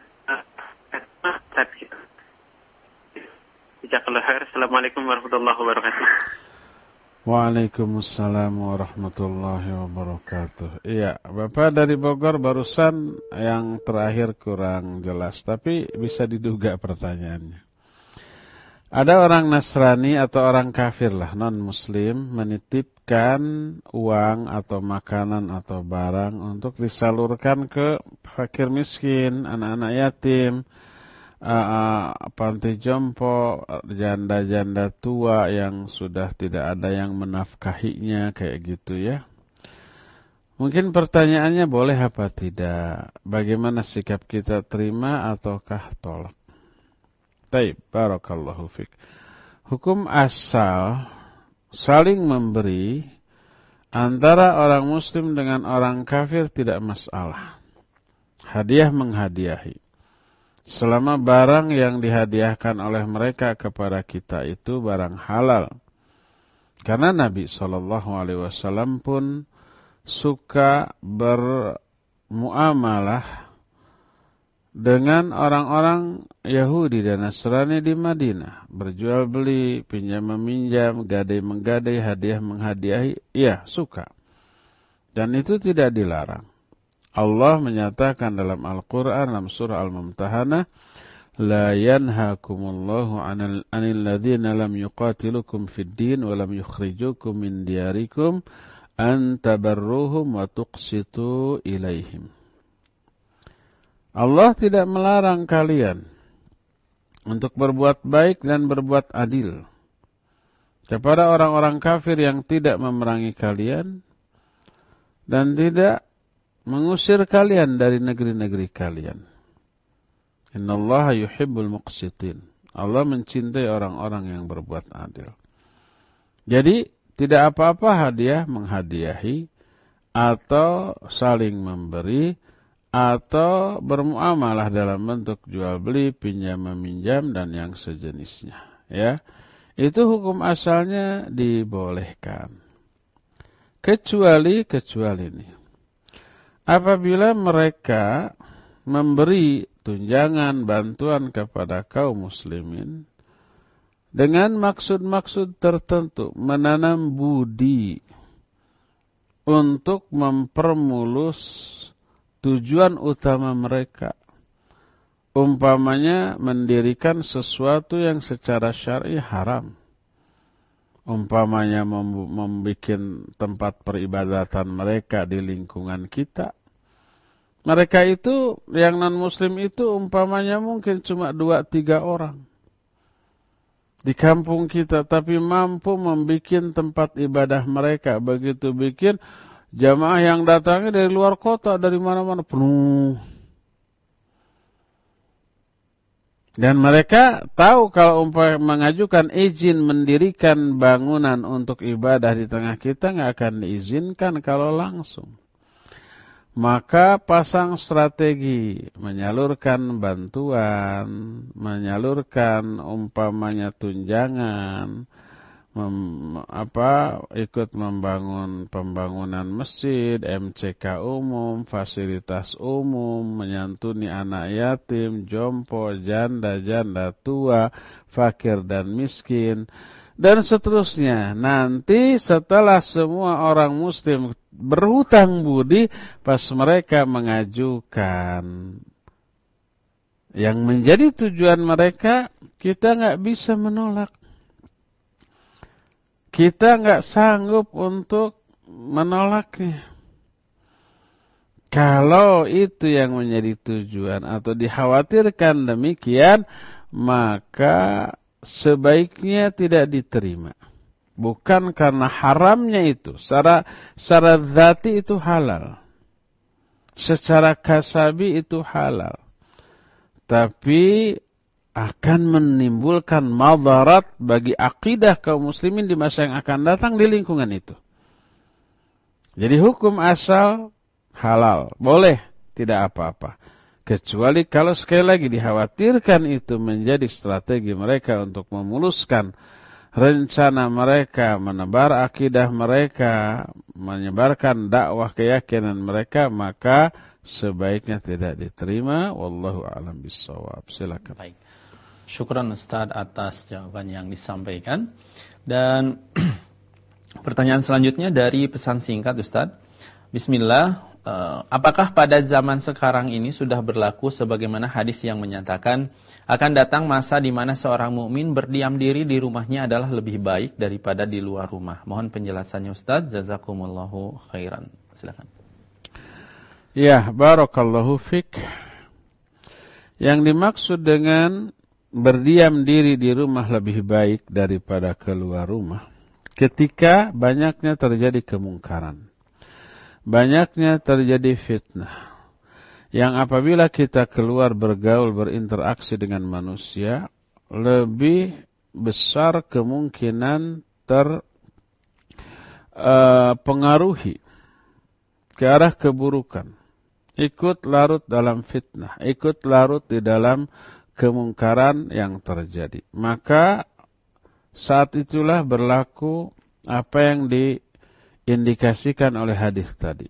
Assalamualaikum warahmatullahi wabarakatuh. Waalaikumsalam warahmatullahi wabarakatuh. Iya, Bapak dari Bogor barusan yang terakhir kurang jelas, tapi bisa diduga pertanyaannya. Ada orang Nasrani atau orang kafir lah, non-muslim, menitipkan uang atau makanan atau barang untuk disalurkan ke fakir miskin, anak-anak yatim, uh, uh, panti jompo, janda-janda tua yang sudah tidak ada yang menafkahinya, kayak gitu ya. Mungkin pertanyaannya boleh apa tidak? Bagaimana sikap kita, terima ataukah tolak? Baik, barakallahu fiik. Hukum asal saling memberi antara orang muslim dengan orang kafir tidak masalah. Hadiah menghadiahi. Selama barang yang dihadiahkan oleh mereka kepada kita itu barang halal. Karena Nabi shallallahu alaihi wasallam pun suka bermuamalah dengan orang-orang Yahudi dan Nasrani di Madinah. Berjual beli, pinjam meminjam, gadai menggadai, hadiah menghadiahi. Iya, suka. Dan itu tidak dilarang. Allah menyatakan dalam Al-Quran, dalam surah Al-Mumtahanah, La yanhakumullahu anil ladhina lam yuqatilukum fid din wa lam yukhrijukum min diyarikum an tabarruhum wa tuqsitu ilaihim. Allah tidak melarang kalian untuk berbuat baik dan berbuat adil kepada orang-orang kafir yang tidak memerangi kalian dan tidak mengusir kalian dari negeri-negeri kalian. Innallaha yuhibbul muqsitin. Allah mencintai orang-orang yang berbuat adil. Jadi tidak apa-apa hadiah menghadiahi atau saling memberi atau bermuamalah dalam bentuk jual beli, pinjam meminjam dan yang sejenisnya, ya. Itu hukum asalnya dibolehkan. Kecuali kecuali ini. Apabila mereka memberi tunjangan bantuan kepada kaum muslimin dengan maksud-maksud tertentu, menanam budi untuk mempermulus tujuan utama mereka, umpamanya mendirikan sesuatu yang secara syar'i haram, umpamanya membuat tempat peribadatan mereka di lingkungan kita. Mereka itu yang non-muslim itu umpamanya mungkin cuma dua tiga orang di kampung kita, tapi mampu membuat tempat ibadah mereka. Begitu bikin, jamaah yang datangnya dari luar kota, dari mana-mana penuh. Dan mereka tahu kalau umpamanya mengajukan izin mendirikan bangunan untuk ibadah di tengah kita, nggak akan diizinkan kalau langsung. Maka pasang strategi, menyalurkan bantuan, menyalurkan umpamanya tunjangan, Mem, apa ikut membangun pembangunan masjid, M C K umum, fasilitas umum, menyantuni anak yatim, jompo, janda, janda tua, fakir dan miskin, dan seterusnya. Nanti setelah semua orang muslim berhutang budi, pas mereka mengajukan yang menjadi tujuan mereka, kita nggak bisa menolak. Kita nggak sanggup untuk menolaknya. Kalau itu yang menjadi tujuan atau dikhawatirkan demikian, maka sebaiknya tidak diterima. Bukan karena haramnya itu. Secara, secara zati itu halal. Secara kasabi itu halal. Tapi akan menimbulkan madarat bagi akidah kaum muslimin di masa yang akan datang di lingkungan itu. Jadi hukum asal halal. Boleh. Tidak apa-apa. Kecuali kalau sekali lagi dikhawatirkan itu menjadi strategi mereka untuk memuluskan rencana mereka, menebar akidah mereka, menyebarkan dakwah keyakinan mereka, maka sebaiknya tidak diterima. Wallahu a'lam bishawab. Silakan. Baik. Syukran Ustaz atas jawaban yang disampaikan. Dan pertanyaan selanjutnya dari pesan singkat Ustaz. Bismillah. Uh, apakah pada zaman sekarang ini sudah berlaku sebagaimana hadis yang menyatakan akan datang masa di mana seorang mukmin berdiam diri di rumahnya adalah lebih baik daripada di luar rumah? Mohon penjelasannya Ustaz. Jazakumullahu khairan. Silakan. Ya, barakallahu fik. Yang dimaksud dengan berdiam diri di rumah lebih baik daripada keluar rumah, ketika banyaknya terjadi kemungkaran, banyaknya terjadi fitnah, yang apabila kita keluar bergaul berinteraksi dengan manusia, lebih besar kemungkinan terpengaruhi uh, ke arah keburukan, ikut larut dalam fitnah, ikut larut di dalam kemungkaran yang terjadi. Maka saat itulah berlaku apa yang di indikasikan oleh hadis tadi.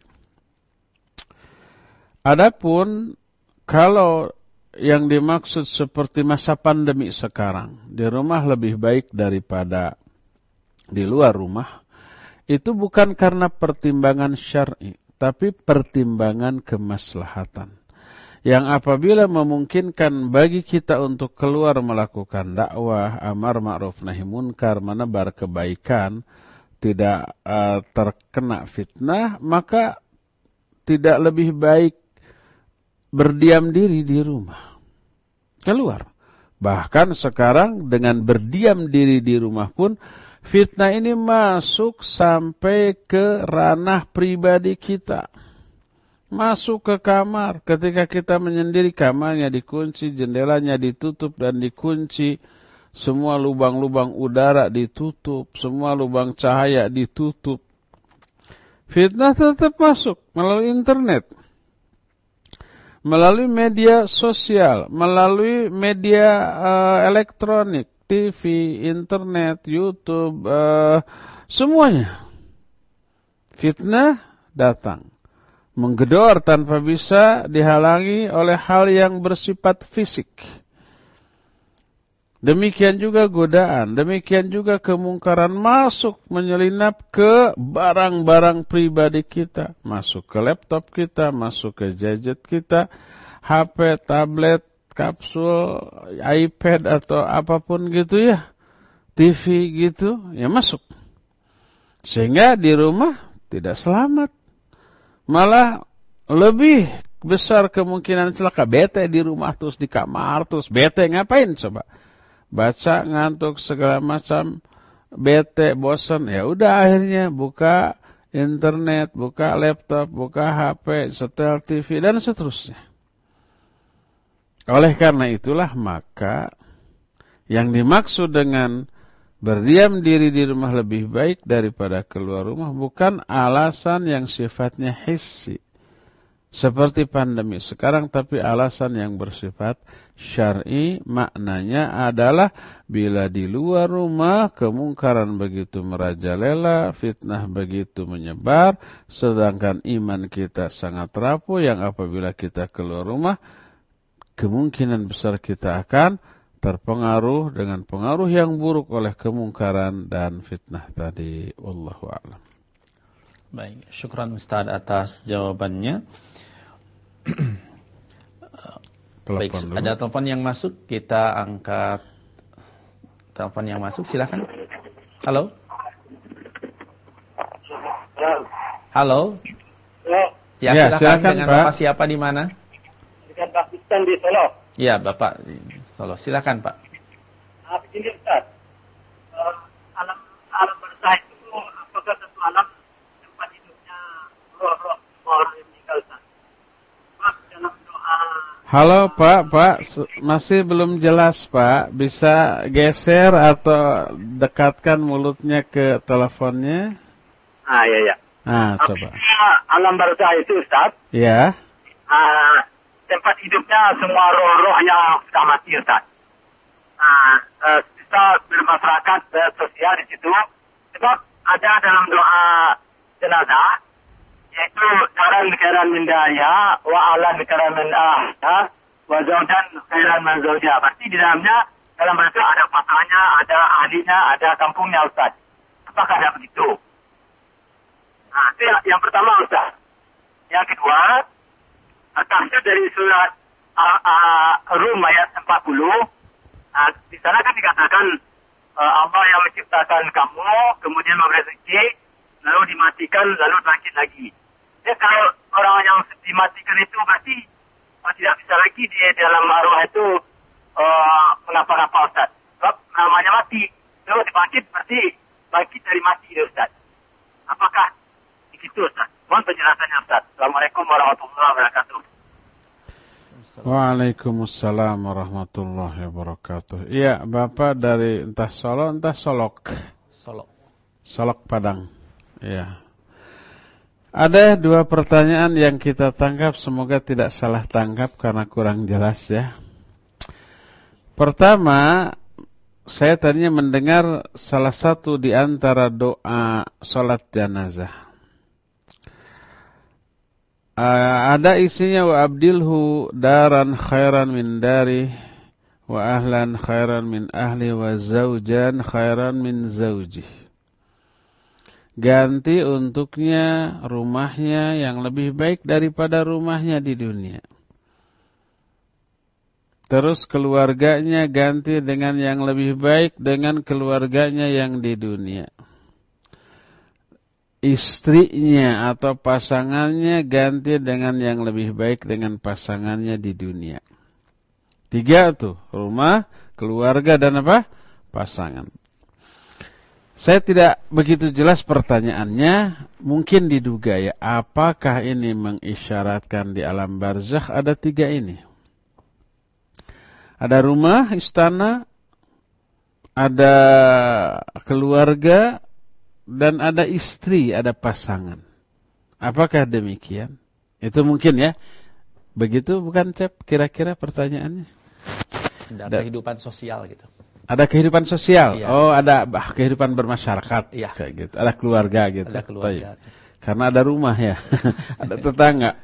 Adapun kalau yang dimaksud seperti masa pandemi sekarang, di rumah lebih baik daripada di luar rumah, itu bukan karena pertimbangan syar'i, tapi pertimbangan kemaslahatan. Yang apabila memungkinkan bagi kita untuk keluar melakukan dakwah, amar ma'ruf nahi munkar, menebar kebaikan, tidak uh, terkena fitnah, maka tidak lebih baik berdiam diri di rumah. Keluar. Bahkan sekarang dengan berdiam diri di rumah pun, fitnah ini masuk sampai ke ranah pribadi kita. Masuk ke kamar. Ketika kita menyendiri, kamarnya dikunci, jendelanya ditutup dan dikunci. Semua lubang-lubang udara ditutup, semua lubang cahaya ditutup. Fitnah tetap masuk melalui internet, melalui media sosial, melalui media uh, elektronik, T V, internet, YouTube, uh, semuanya. Fitnah datang, menggedor tanpa bisa dihalangi oleh hal yang bersifat fisik. Demikian juga godaan, demikian juga kemungkaran masuk menyelinap ke barang-barang pribadi kita. Masuk ke laptop kita, masuk ke gadget kita, H P, tablet, kapsul, iPad atau apapun gitu ya. T V gitu, ya masuk. Sehingga di rumah tidak selamat. Malah lebih besar kemungkinan celaka. Bete di rumah terus di kamar terus. Bete ngapain coba? Baca, ngantuk, segala macam, bete, bosan, ya udah akhirnya buka internet, buka laptop, buka H P, setel T V, dan seterusnya. Oleh karena itulah maka yang dimaksud dengan berdiam diri di rumah lebih baik daripada keluar rumah bukan alasan yang sifatnya hissi, seperti pandemi sekarang, tapi alasan yang bersifat syar'i. Maknanya adalah bila di luar rumah kemungkaran begitu merajalela, fitnah begitu menyebar, sedangkan iman kita sangat rapuh, yang apabila kita keluar rumah kemungkinan besar kita akan terpengaruh dengan pengaruh yang buruk oleh kemungkaran dan fitnah tadi. Wallahu a'lam. Baik, syukran Ustaz atas jawabannya. Baik, dulu. Ada telepon yang masuk, kita angkat telepon yang masuk, silakan. Halo. Halo. Ya, ya silakan, silakan dengan Pak. Bapak siapa di mana? Dengan Pak Istan di Solo. Ya, Bapak di Solo. Silakan, Pak. Ah, begini Ustaz. Uh, alam alam barzah itu apakah satu alam tempat hidupnya roh-roh orang yang meninggal, Ustaz? Pak, dalam doa. Halo, Pak, Pak, masih belum jelas, Pak. Bisa geser atau dekatkan mulutnya ke teleponnya? Ah, iya, iya. Ah, coba. Alam barzah itu, Ustaz. Ya. Uh, tempat hidupnya semua roh-roh yang sudah mati, Ustaz. Uh, uh, kita bermasyarakat uh, sosial di situ. Sebab ada dalam doa jenazah, yaitu daran khairan min daya, wa alan khairan min ahya, wa zawjan khairan min zawja. Pasti di dalamnya, dalam barzah ada pasangannya, ada ahlinya, ada kampungnya, Ustaz. Apakah ada begitu? Nah, itu yang, yang pertama, Ustaz. Yang kedua, tafsir dari surat uh, uh, Rum ayat empat puluh. Uh, di sana kan dikatakan uh, Allah yang menciptakan kamu, kemudian memberi rezeki, lalu dimatikan, lalu bangkit lagi. Ya, kalau orang yang dimatikan itu berarti uh, tidak bisa lagi dia dalam arwah itu uh, kenapa-napa, Ustaz. Sebab namanya mati. Lalu dibangkit berarti bangkit dari mati, Ustaz. Apakah itu, Ustaz? Mohon penjelasannya, Ustaz. Assalamualaikum warahmatullahi wabarakatuh. Waalaikumsalam warahmatullahi wabarakatuh. Iya, Bapak dari entah Solo, entah Solok. Solok. Solok Padang. Iya. Ada dua pertanyaan yang kita tangkap, semoga tidak salah tangkap karena kurang jelas ya. Pertama, saya tadinya mendengar salah satu di antara doa salat jenazah. Uh, ada isinya wa abdilhu daran khairan min dari wa ahlan khairan min ahli wa zaujan khairan min zauji. Ganti untuknya rumahnya yang lebih baik daripada rumahnya di dunia. Terus keluarganya ganti dengan yang lebih baik dengan keluarganya yang di dunia. Istrinya atau pasangannya ganti dengan yang lebih baik dengan pasangannya di dunia. Tiga tuh, rumah, keluarga, dan apa? Pasangan. Saya tidak begitu jelas pertanyaannya, mungkin diduga ya, apakah ini mengisyaratkan di alam barzakh ada tiga ini? Ada rumah, istana, ada keluarga, dan ada istri, ada pasangan. Apakah demikian? Itu mungkin ya. Begitu bukan, Cep? Kira-kira pertanyaannya. Ada kehidupan sosial gitu. Ada kehidupan sosial. Iya. Oh, ada bah, kehidupan bermasyarakat. Iya. Kayak gitu. Ada keluarga gitu. Ada keluarga. Tahu. Karena ada rumah ya. Ada tetangga.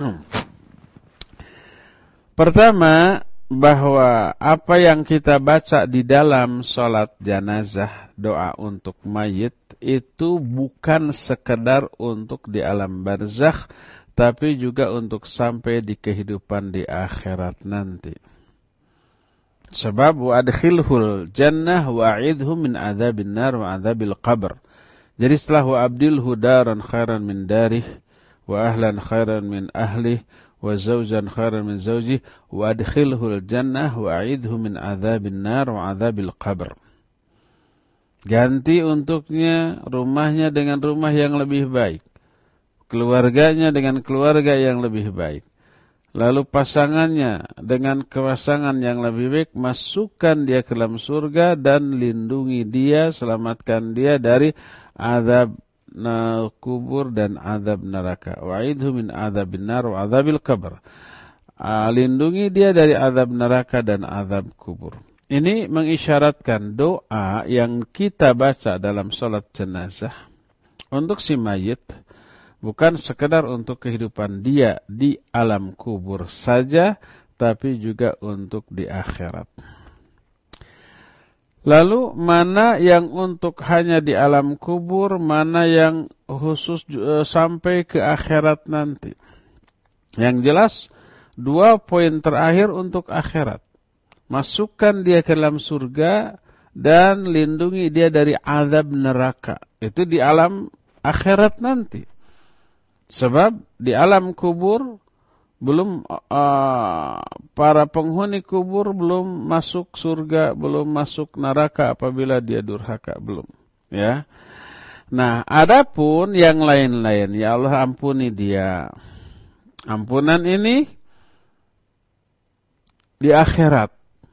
Pertama, bahwa apa yang kita baca di dalam sholat jenazah, doa untuk mayit, itu bukan sekedar untuk di alam barzakh, tapi juga untuk sampai di kehidupan di akhirat nanti. Sebab wa adkhilhul jannah wa a'idhu min adzabin nar wa adzabil qabr. Jadi setelah wa abdilhu daran khairan min darih wa ahlan khairan min ahlih wa zawjan khairan min zawjih wa adkhilhul jannah wa a'idhu min adzabin nar wa adzabil qabr. Ganti untuknya rumahnya dengan rumah yang lebih baik, keluarganya dengan keluarga yang lebih baik, lalu pasangannya dengan pasangan yang lebih baik, masukkan dia ke dalam surga dan lindungi dia, selamatkan dia dari azab kubur dan azab neraka. Wa'idhu min azabin nar wa azabil qabr. Lindungi dia dari azab neraka dan azab kubur. Ini mengisyaratkan doa yang kita baca dalam sholat jenazah untuk si mayit bukan sekedar untuk kehidupan dia di alam kubur saja, tapi juga untuk di akhirat. Lalu mana yang untuk hanya di alam kubur, mana yang khusus uh, sampai ke akhirat nanti. Yang jelas dua poin terakhir untuk akhirat. Masukkan dia ke dalam surga dan lindungi dia dari azab neraka. Itu di alam akhirat nanti. Sebab di alam kubur belum uh, para penghuni kubur belum masuk surga, belum masuk neraka apabila dia durhaka, belum. Ya. Nah, adapun yang lain-lain, ya Allah ampuni dia. Ampunan ini di akhirat.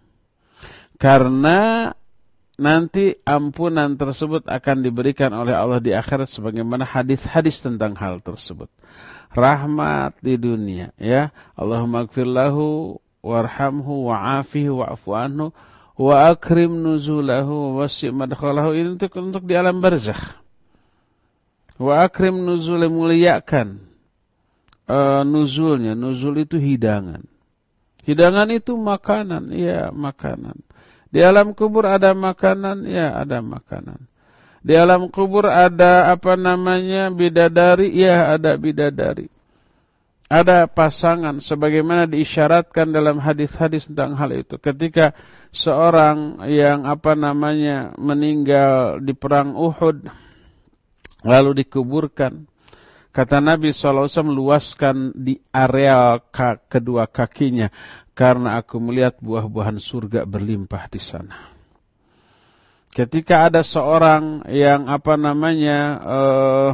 Karena nanti ampunan tersebut akan diberikan oleh Allah di akhirat sebagaimana hadis-hadis tentang hal tersebut. Rahmat di dunia, ya. Allahumma ighfir lahu warhamhu wa'afihi wa'fu anhu wa akrim nuzulahu wasi' madkhalahu. Ini untuk untuk di alam barzakh. Wa akrim nuzul, muliakan uh, nuzulnya. Nuzul itu hidangan. Hidangan itu makanan, ya, makanan. Di alam kubur ada makanan, ya, ada makanan. Di alam kubur ada apa namanya bidadari, ya, ada bidadari. Ada pasangan sebagaimana diisyaratkan dalam hadis-hadis tentang hal itu. Ketika seorang yang apa namanya meninggal di perang Uhud lalu dikuburkan, kata Nabi shallallahu alaihi wasallam, luaskan di area kedua kakinya karena aku melihat buah-buahan surga berlimpah di sana. Ketika ada seorang yang apa namanya uh,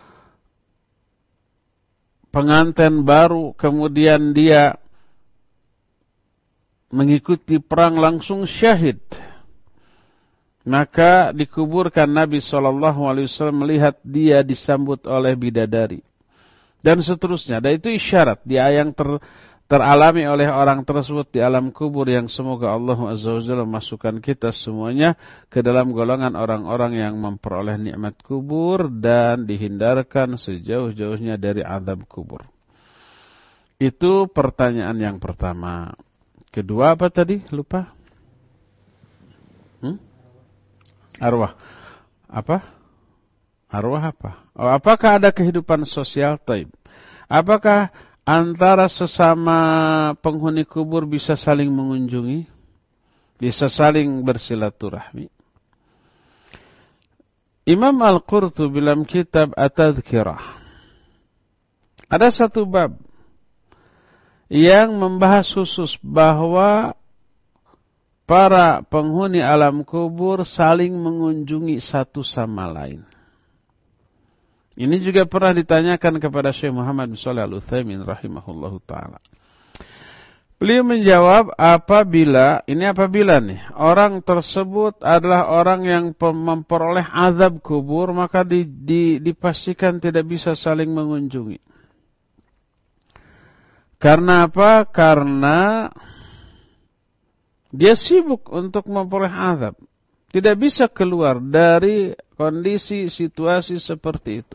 pengantin baru, kemudian dia mengikuti perang langsung syahid, maka dikuburkan Nabi shallallahu alaihi wasallam melihat dia disambut oleh bidadari dan seterusnya. Dan itu isyarat dia yang ter teralami oleh orang tersebut di alam kubur, yang semoga Allah Azza wa Jalla memasukkan kita semuanya ke dalam golongan orang-orang yang memperoleh nikmat kubur dan dihindarkan sejauh-jauhnya dari azab kubur. Itu pertanyaan yang pertama. Kedua apa tadi? Lupa. Hmm? Arwah. Apa? Arwah apa? Oh, apakah ada kehidupan sosial? Taib. Apakah antara sesama penghuni kubur bisa saling mengunjungi, bisa saling bersilaturahmi? Imam Al-Qurtubi dalam kitab At-Tadhkirah ada satu bab yang membahas khusus bahwa para penghuni alam kubur saling mengunjungi satu sama lain. Ini juga pernah ditanyakan kepada Syekh Muhammad bin Shalih Al-Utsaimin rahimahullahu taala. Beliau menjawab, apabila ini apabila nih orang tersebut adalah orang yang memperoleh azab kubur, maka di, di, dipastikan tidak bisa saling mengunjungi. Karena apa? Karena dia sibuk untuk memperoleh azab. Tidak bisa keluar dari kondisi situasi seperti itu.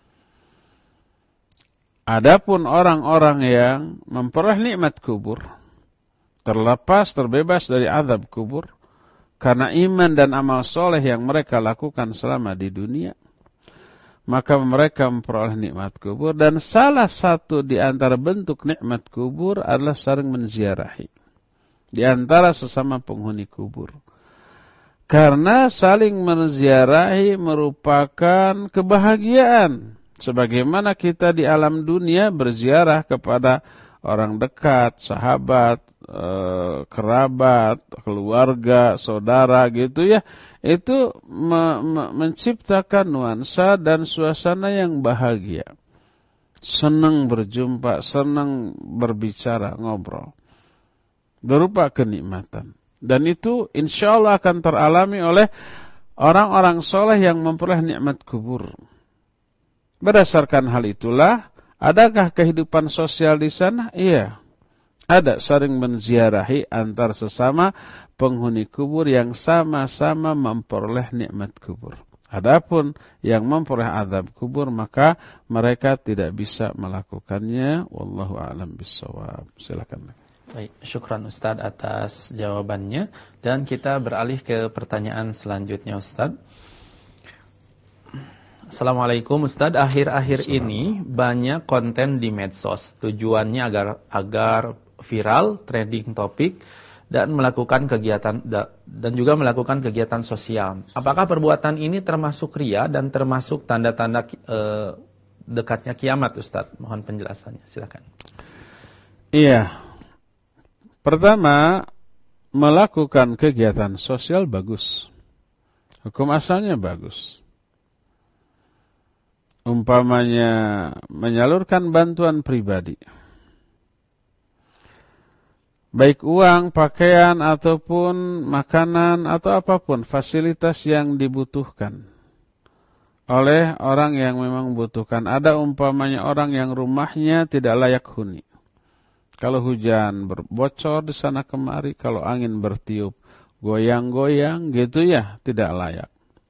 Adapun orang-orang yang memperoleh nikmat kubur, terlepas, terbebas dari azab kubur, karena iman dan amal soleh yang mereka lakukan selama di dunia, maka mereka memperoleh nikmat kubur. Dan salah satu di antara bentuk nikmat kubur adalah saling menziarahi di antara sesama penghuni kubur. Karena saling menziarahi merupakan kebahagiaan. Sebagaimana kita di alam dunia berziarah kepada orang dekat, sahabat, eh, kerabat, keluarga, saudara gitu ya. Itu me- me- menciptakan nuansa dan suasana yang bahagia. Senang berjumpa, senang berbicara, ngobrol. Berupa kenikmatan. Dan itu insya Allah akan teralami oleh orang-orang soleh yang memperoleh nikmat kubur. Berdasarkan hal itulah, adakah kehidupan sosial di sana? Iya, ada, saling menziarahi antar sesama penghuni kubur yang sama-sama memperoleh nikmat kubur. Adapun yang memperoleh azab kubur, maka mereka tidak bisa melakukannya. Wallahu a'lam bishawab. Silakan. Baik, syukran Ustaz atas jawabannya. Dan kita beralih ke pertanyaan selanjutnya Ustaz. Assalamualaikum Ustadz, akhir-akhir ini banyak konten di medsos. Tujuannya agar agar viral, trending topik, dan melakukan kegiatan dan juga melakukan kegiatan sosial. Apakah perbuatan ini termasuk riya dan termasuk tanda-tanda eh, dekatnya kiamat, Ustadz? Mohon penjelasannya, silakan. Iya. Pertama, melakukan kegiatan sosial bagus. Hukum asalnya bagus. Umpamanya menyalurkan bantuan pribadi, baik uang, pakaian, ataupun makanan, atau apapun fasilitas yang dibutuhkan oleh orang yang memang membutuhkan. Ada umpamanya orang yang rumahnya tidak layak huni. Kalau hujan berbocor di sana kemari, kalau angin bertiup goyang-goyang gitu ya, tidak layak.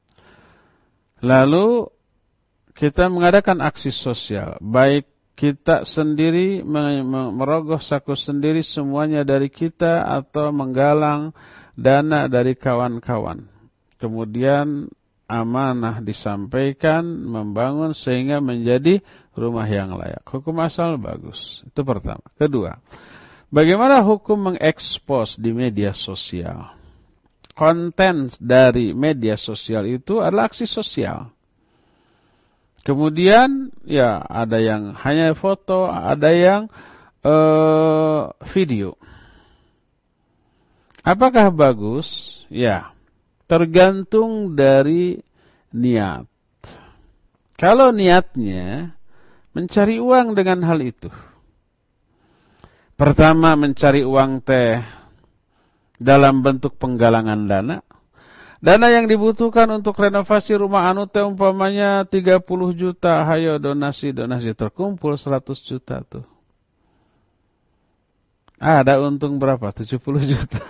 Lalu kita mengadakan aksi sosial, baik kita sendiri merogoh saku sendiri semuanya dari kita, atau menggalang dana dari kawan-kawan. Kemudian amanah disampaikan, membangun sehingga menjadi rumah yang layak. Hukum asal bagus. Itu pertama. Kedua, bagaimana hukum mengekspos di media sosial? Konten dari media sosial itu adalah aksi sosial. Kemudian ya ada yang hanya foto, ada yang uh, video. Apakah bagus? Ya, tergantung dari niat. Kalau niatnya mencari uang dengan hal itu, pertama mencari uang teh dalam bentuk penggalangan dana. Dana yang dibutuhkan untuk renovasi rumah anu teh umpamanya tiga puluh juta, hayo donasi-donasi, terkumpul seratus juta tuh. Ada untung berapa? tujuh puluh juta.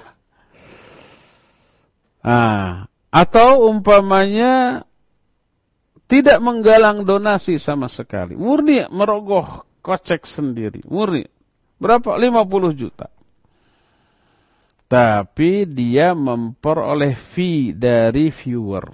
Ah, atau umpamanya tidak menggalang donasi sama sekali. Murni merogoh kocek sendiri, murni. Berapa? lima puluh juta. Tapi dia memperoleh fee dari viewer,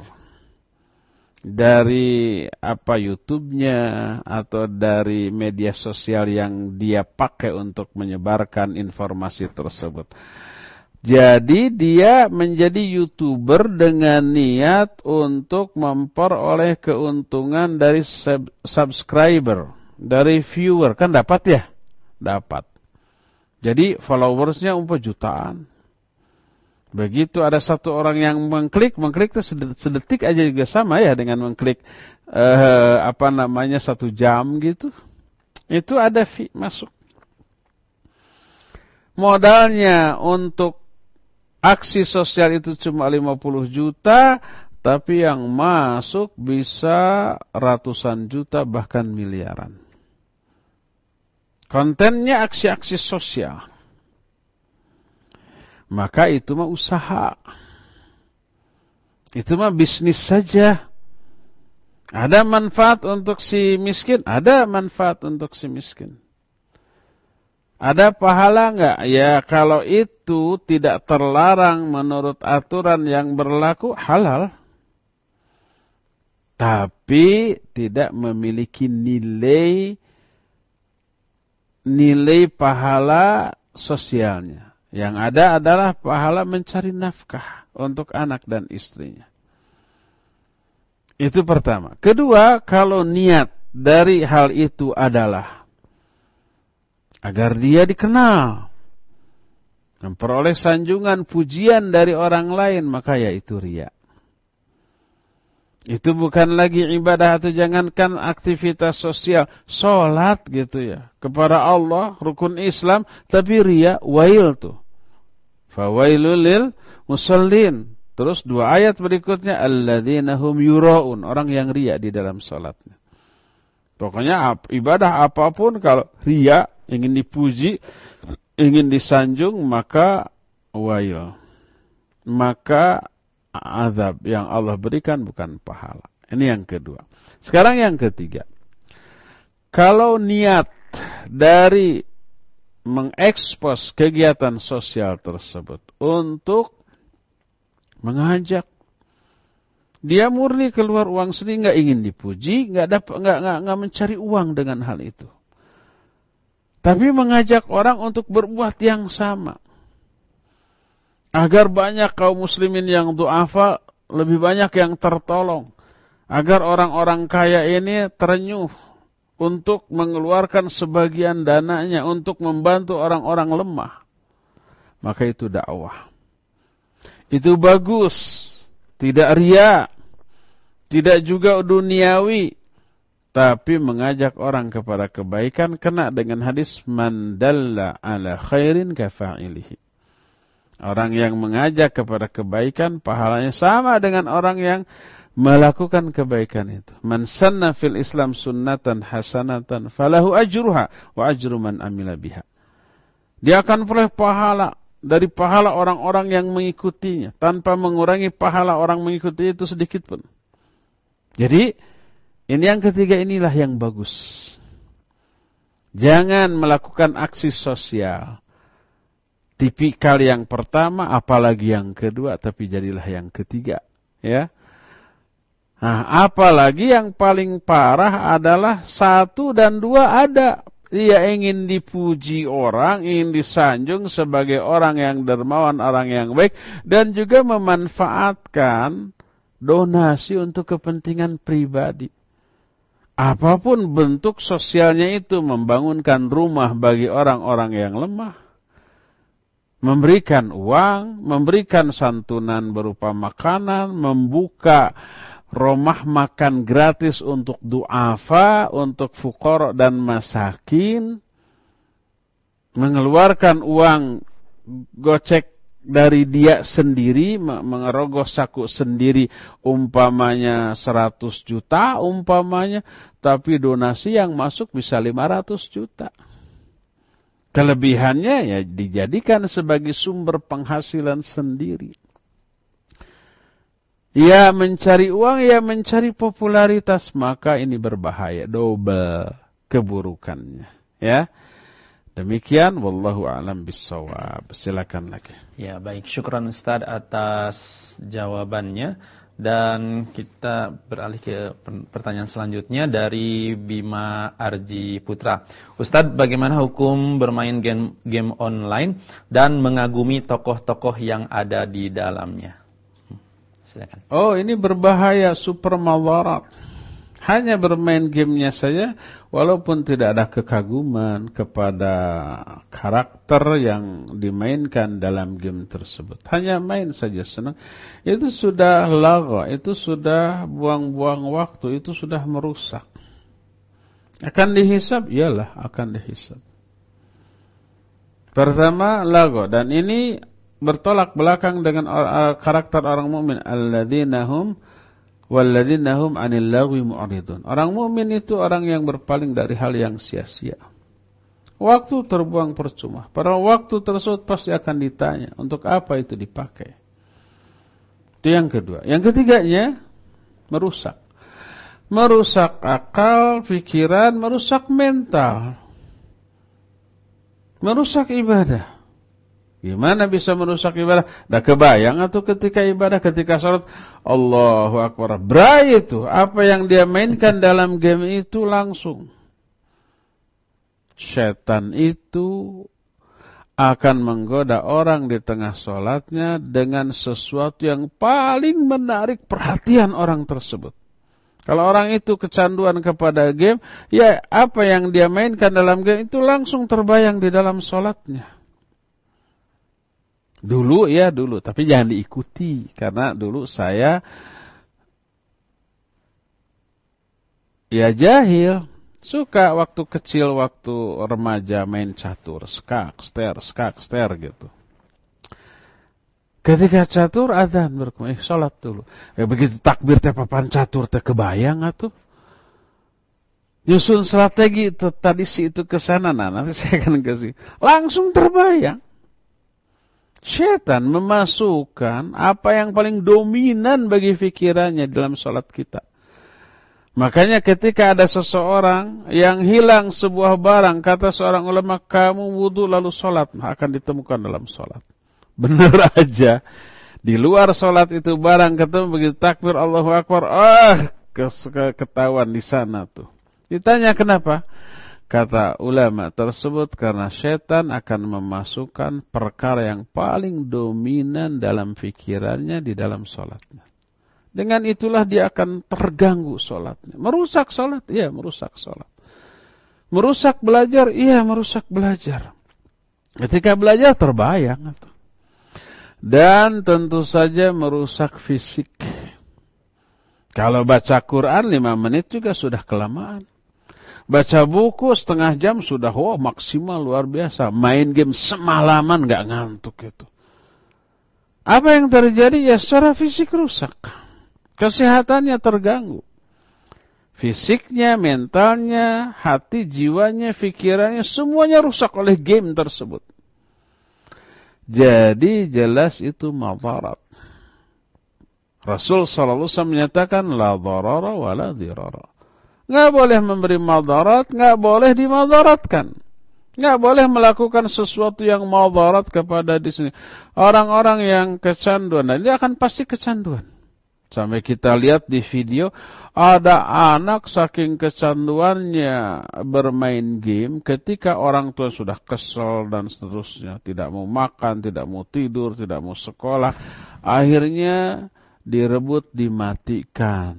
dari apa YouTube-nya atau dari media sosial yang dia pakai untuk menyebarkan informasi tersebut. Jadi dia menjadi YouTuber dengan niat untuk memperoleh keuntungan dari sub- subscriber, dari viewer. Kan dapat ya? Dapat. Jadi followersnya umpah jutaan. Begitu ada satu orang yang mengklik, mengklik itu sedetik aja juga sama ya dengan mengklik eh, apa namanya satu jam gitu. Itu ada fee masuk. Modalnya untuk aksi sosial itu cuma lima puluh juta, tapi yang masuk bisa ratusan juta bahkan miliaran. Kontennya aksi-aksi sosial. Maka itu mah usaha. Itu mah bisnis saja. Ada manfaat untuk si miskin? Ada manfaat untuk si miskin. Ada pahala enggak? Ya kalau itu tidak terlarang menurut aturan yang berlaku, halal. Tapi tidak memiliki nilai nilai pahala sosialnya. Yang ada adalah pahala mencari nafkah untuk anak dan istrinya. Itu pertama. Kedua, kalau niat dari hal itu adalah agar dia dikenal, memperoleh sanjungan pujian dari orang lain, maka ya itu riya. Itu bukan lagi ibadah atau jangankan aktivitas sosial, sholat gitu ya, kepada Allah, rukun Islam, tapi riya, wail tuh. Fawailul lil musallin. Terus dua ayat berikutnya, alladzina hum yura'un, orang yang riya di dalam sholatnya. Pokoknya ibadah apapun kalau riya, ingin dipuji, ingin disanjung, maka wail. Maka azab yang Allah berikan bukan pahala. Ini yang kedua. Sekarang yang ketiga. Kalau niat dari mengekspos kegiatan sosial tersebut untuk mengajak Dia murni keluar uang sendiri, nggak ingin dipuji, nggak dapat, nggak nggak nggak mencari uang dengan hal itu. Tapi mengajak orang untuk berbuat yang sama. Agar banyak kaum muslimin yang du'afa, lebih banyak yang tertolong. Agar orang-orang kaya ini terenyuh untuk mengeluarkan sebagian dananya untuk membantu orang-orang lemah. Maka itu dakwah. Itu bagus. Tidak riya. Tidak juga duniawi. Tapi mengajak orang kepada kebaikan kena dengan hadis man dalla ala khairin kafa'ilihi. Orang yang mengajak kepada kebaikan pahalanya sama dengan orang yang melakukan kebaikan itu. Man sanna fil Islam sunnatan hasanatan falahu ajruha wa ajru man amila biha. Dia akan peroleh pahala dari pahala orang-orang yang mengikutinya tanpa mengurangi pahala orang mengikutinya itu sedikit pun. Jadi ini yang ketiga, inilah yang bagus. Jangan melakukan aksi sosial. Tipikal yang pertama, apalagi yang kedua, tapi jadilah yang ketiga. Ya. Nah, apalagi yang paling parah adalah satu dan dua ada. Dia ingin dipuji orang, ingin disanjung sebagai orang yang dermawan, orang yang baik, dan juga memanfaatkan donasi untuk kepentingan pribadi. Apapun bentuk sosialnya itu, membangunkan rumah bagi orang-orang yang lemah, memberikan uang, memberikan santunan berupa makanan, membuka rumah makan gratis untuk du'afa, untuk fuqara dan masakin, mengeluarkan uang gocek dari dia sendiri, mengerogoh saku sendiri, umpamanya seratus juta, umpamanya, tapi donasi yang masuk bisa lima ratus juta. Kelebihannya ya dijadikan sebagai sumber penghasilan sendiri. Ya mencari uang, ya mencari popularitas, maka ini berbahaya, double keburukannya. Ya. Demikian, wallahu a'lam bissawab. Silakan lagi. Ya, baik. Syukran Ustaz atas jawabannya. Dan kita beralih ke pertanyaan selanjutnya dari Bima Arji Putra. Ustaz, bagaimana hukum bermain game, game online dan mengagumi tokoh-tokoh yang ada di dalamnya? Silakan. Oh, ini berbahaya, super madarat. Hanya bermain gamenya saja, walaupun tidak ada kekaguman kepada karakter yang dimainkan dalam game tersebut. Hanya main saja senang. Itu sudah lagha, itu sudah buang-buang waktu, itu sudah merusak. Akan dihisab? Iyalah, akan dihisab. Pertama, lagha. Dan ini bertolak belakang dengan karakter orang mukmin. Alladzina hum walladzina hum 'anil lagwi mu'ridun. Orang mukmin itu orang yang berpaling dari hal yang sia-sia. Waktu terbuang percuma. Pada waktu tersebut pasti akan ditanya, untuk apa itu dipakai? Itu yang kedua. Yang ketiganya, merusak. Merusak akal, pikiran, merusak mental. Merusak ibadah. Gimana bisa merusak ibadah? Dah kebayang atau ketika ibadah, ketika salat, Allahu Akbar. Berai itu, apa yang dia mainkan dalam game itu langsung. Setan itu akan menggoda orang di tengah salatnya dengan sesuatu yang paling menarik perhatian orang tersebut. Kalau orang itu kecanduan kepada game, ya apa yang dia mainkan dalam game itu langsung terbayang di dalam salatnya. Dulu ya dulu, tapi jangan diikuti. Karena dulu saya ya jahil. Suka waktu kecil, waktu remaja main catur. Skak, ster, skak, ster gitu. Ketika catur, azan berkumandang. Eh, sholat dulu. Eh, begitu takbir teh papan catur teh kebayang atuh. Nyusun strategi itu, tadi si itu kesana, nah nanti saya akan kasih. Langsung terbayang. Syaitan memasukkan apa yang paling dominan bagi pikirannya dalam sholat kita. Makanya ketika ada seseorang yang hilang sebuah barang, kata seorang ulama, kamu wudu lalu sholat, akan ditemukan dalam sholat. Benar aja. Di luar sholat itu barang ketemu begitu takbir Allahu Akbar, ah ketahuan di sana tuh. Ditanya kenapa? Kata ulama tersebut karena setan akan memasukkan perkara yang paling dominan dalam fikirannya di dalam sholatnya. Dengan itulah dia akan terganggu sholatnya. Merusak sholat, iya merusak sholat. Merusak belajar, iya merusak belajar. Ketika belajar terbayang. Dan tentu saja merusak fisik. Kalau baca Quran lima menit juga sudah kelamaan. Baca buku setengah jam sudah wah wow, maksimal luar biasa. Main game semalaman gak ngantuk itu. Apa yang terjadi? Ya secara fisik rusak. Kesehatannya terganggu. Fisiknya, mentalnya, hati, jiwanya, pikirannya semuanya rusak oleh game tersebut. Jadi jelas itu madarat. Rasul sallallahu alaihi wasallam menyatakan la dharara wa la dhirara. Nggak boleh memberi madarat, nggak boleh dimadaratkan. Nggak boleh melakukan sesuatu yang madarat kepada di sini. Orang-orang yang kecanduan, nah dia akan pasti kecanduan. Sampai kita lihat di video, ada anak saking kecanduannya bermain game, ketika orang tua sudah kesel dan seterusnya, tidak mau makan, tidak mau tidur, tidak mau sekolah, akhirnya direbut, dimatikan.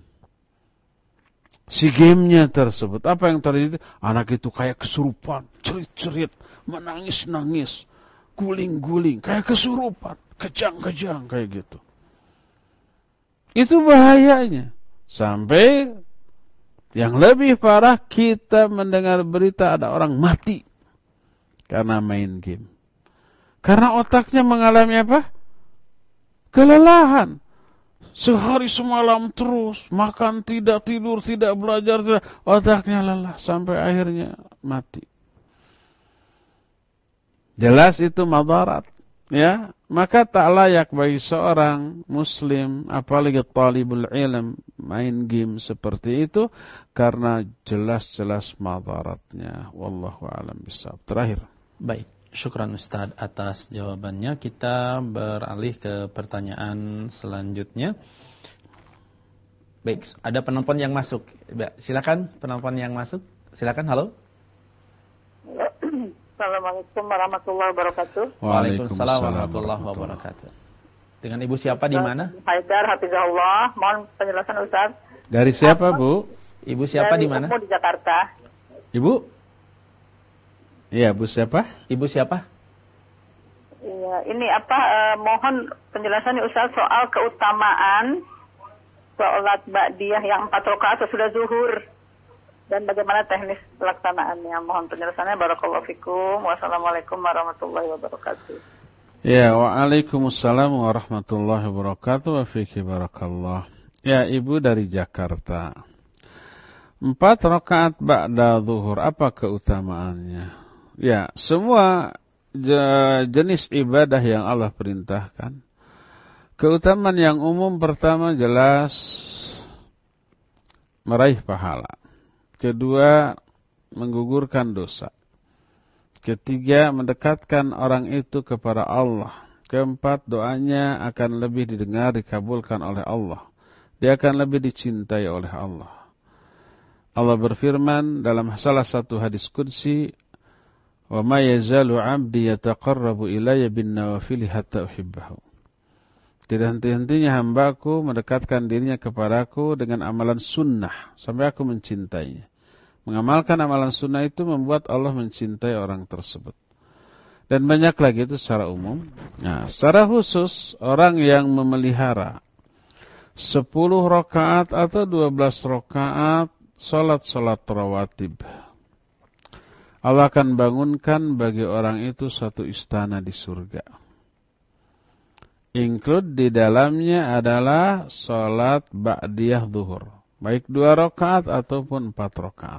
Si gamenya tersebut, apa yang terjadi? Anak itu kayak kesurupan, cerit-cerit, menangis-nangis, guling-guling, kayak kesurupan, kejang-kejang kayak gitu. Itu bahayanya. Sampai yang lebih parah, kita mendengar berita ada orang mati karena main game. Karena otaknya mengalami apa? Kelelahan. Sehari semalam terus, makan tidak, tidur tidak, belajar tidak, otaknya lelah sampai akhirnya mati. Jelas itu madarat, ya. Maka tak layak bagi seorang muslim, apalagi talibul ilm, main game seperti itu karena jelas-jelas madaratnya. Wallahu a'lam bishawab. Terakhir. Baik. Syukran Ustaz atas jawabannya. Kita beralih ke pertanyaan selanjutnya. Baik, ada penelpon yang masuk. Silakan penelpon yang masuk. Silakan, halo. Assalamualaikum warahmatullahi wabarakatuh. Waalaikumsalam warahmatullahi wabarakatuh. Dengan Ibu siapa di mana? Haidar Hafizahullah. Mohon penjelasan Ustaz. Dari siapa, Bu? Ibu siapa di mana? Dari di Jakarta. Ibu? Iya, Bu siapa? Ibu siapa? Iya, ini apa eh, mohon penjelasannya Ustaz soal keutamaan sholat ba'diyah yang empat rakaat sesudah zuhur dan bagaimana teknis pelaksanaannya. Mohon penjelasannya. Barakallahu fikum. Wassalamualaikum warahmatullahi wabarakatuh. Ya, waalaikumsalam warahmatullahi wabarakatuh. Wa fiki barakallah. Ya, Ibu dari Jakarta. Empat rakaat ba'da zuhur, apa keutamaannya? Ya, semua jenis ibadah yang Allah perintahkan. Keutamaan yang umum pertama jelas meraih pahala. Kedua, menggugurkan dosa. Ketiga, mendekatkan orang itu kepada Allah. Keempat, doanya akan lebih didengar, dikabulkan oleh Allah. Dia akan lebih dicintai oleh Allah. Allah berfirman dalam salah satu hadis qudsi, wa ma yazalu 'abdi yataqarrabu ilayya bin nawafil hatta uhibbahu. Tidak henti-hentinya hambaku mendekatkan dirinya kepadaku dengan amalan sunnah sampai aku mencintainya. Mengamalkan amalan sunnah itu membuat Allah mencintai orang tersebut. Dan banyak lagi itu secara umum. Nah, secara khusus orang yang memelihara sepuluh rakaat atau dua belas rakaat salat-salat rawatib, Allah akan bangunkan bagi orang itu satu istana di surga. Include di dalamnya adalah salat ba'diyah zuhur, baik dua rakaat ataupun empat rakaat.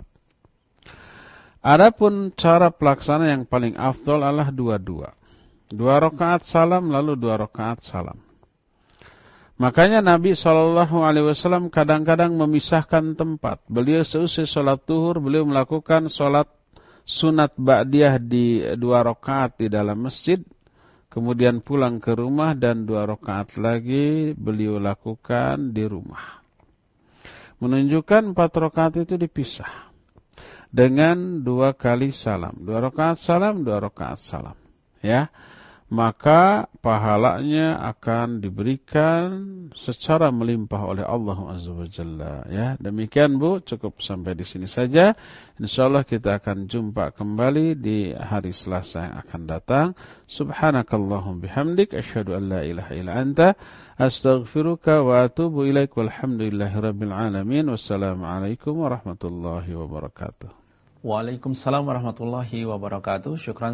Adapun cara pelaksana yang paling afdol adalah dua-dua. Dua rakaat salam lalu dua rakaat salam. Makanya Nabi shallallahu alaihi wasallam kadang-kadang memisahkan tempat. Beliau seusai salat zuhur, beliau melakukan salat sunat ba'diyah di dua rakaat di dalam masjid. kemudian pulang ke rumah dan dua rakaat lagi beliau lakukan di rumah. Menunjukkan empat rakaat itu dipisah dengan dua kali salam. Dua rakaat salam, dua rakaat salam. Ya. Maka pahalanya akan diberikan secara melimpah oleh Allah Azza wa Jalla. Ya, demikian Bu, cukup sampai di sini saja. Insyaallah kita akan jumpa kembali di hari Selasa yang akan datang. Subhanakallahum bihamdik asyhadu an la ilaha illa anta astaghfiruka wa atubu ilaik walhamdulillahirabbil alamin. Wassalamualaikum warahmatullahi wabarakatuh. Waalaikumsalam warahmatullahi wabarakatuh. Syukran